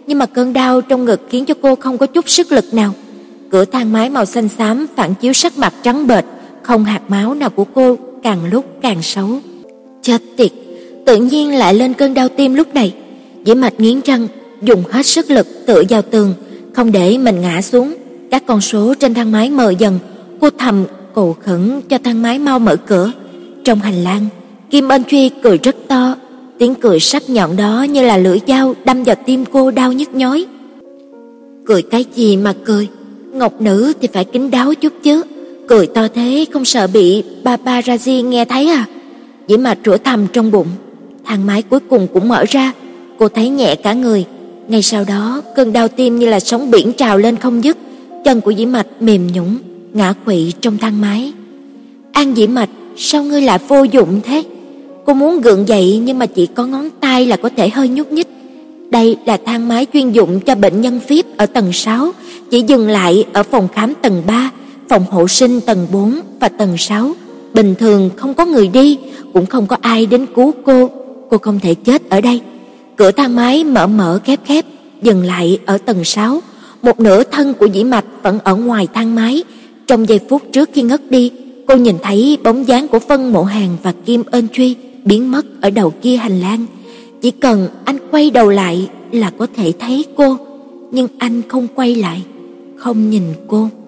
nhưng mà cơn đau trong ngực khiến cho cô không có chút sức lực nào. Cửa thang máy màu xanh xám phản chiếu sắc mặt trắng bệch, không hạt máu nào của cô càng lúc càng xấu. Chết tiệt, tự nhiên lại lên cơn đau tim lúc này. Dĩ Mạch nghiến răng, dùng hết sức lực tựa vào tường, không để mình ngã xuống. Các con số trên thang máy mờ dần, cô thầm cầu khẩn cho thang máy mau mở cửa. Trong hành lang, Kim Ân Truy cười rất to, tiếng cười sắc nhọn đó như là lưỡi dao đâm vào tim cô đau nhức nhói. Cười cái gì mà cười, ngọc nữ thì phải kín đáo chút chứ, cười to thế không sợ bị paparazzi nghe thấy à? Dĩ Mạch rủa thầm trong bụng. Thang máy cuối cùng cũng mở ra, cô thấy nhẹ cả người. Ngay sau đó, cơn đau tim như là sóng biển trào lên không dứt, chân của Dĩ Mạch mềm nhũn, ngã quỵ trong thang máy. An Dĩ Mạch, sao ngươi lại vô dụng thế? Cô muốn gượng dậy nhưng mà chỉ có ngón tay là có thể hơi nhúc nhích. Đây là thang máy chuyên dụng cho bệnh nhân vê i pê ở tầng sáu, chỉ dừng lại ở phòng khám tầng ba, phòng hộ sinh tầng bốn và tầng sáu. Bình thường không có người đi, cũng không có ai đến cứu cô, cô không thể chết ở đây. Cửa thang máy mở mở khép khép, dừng lại ở tầng sáu. Một nửa thân của Dĩ Mạch vẫn ở ngoài thang máy. Trong giây phút trước khi ngất đi, cô nhìn thấy bóng dáng của Vân Mộ Hàn và Kim Ân Truy biến mất ở đầu kia hành lang. Chỉ cần anh quay đầu lại là có thể thấy cô, nhưng anh không quay lại, không nhìn cô.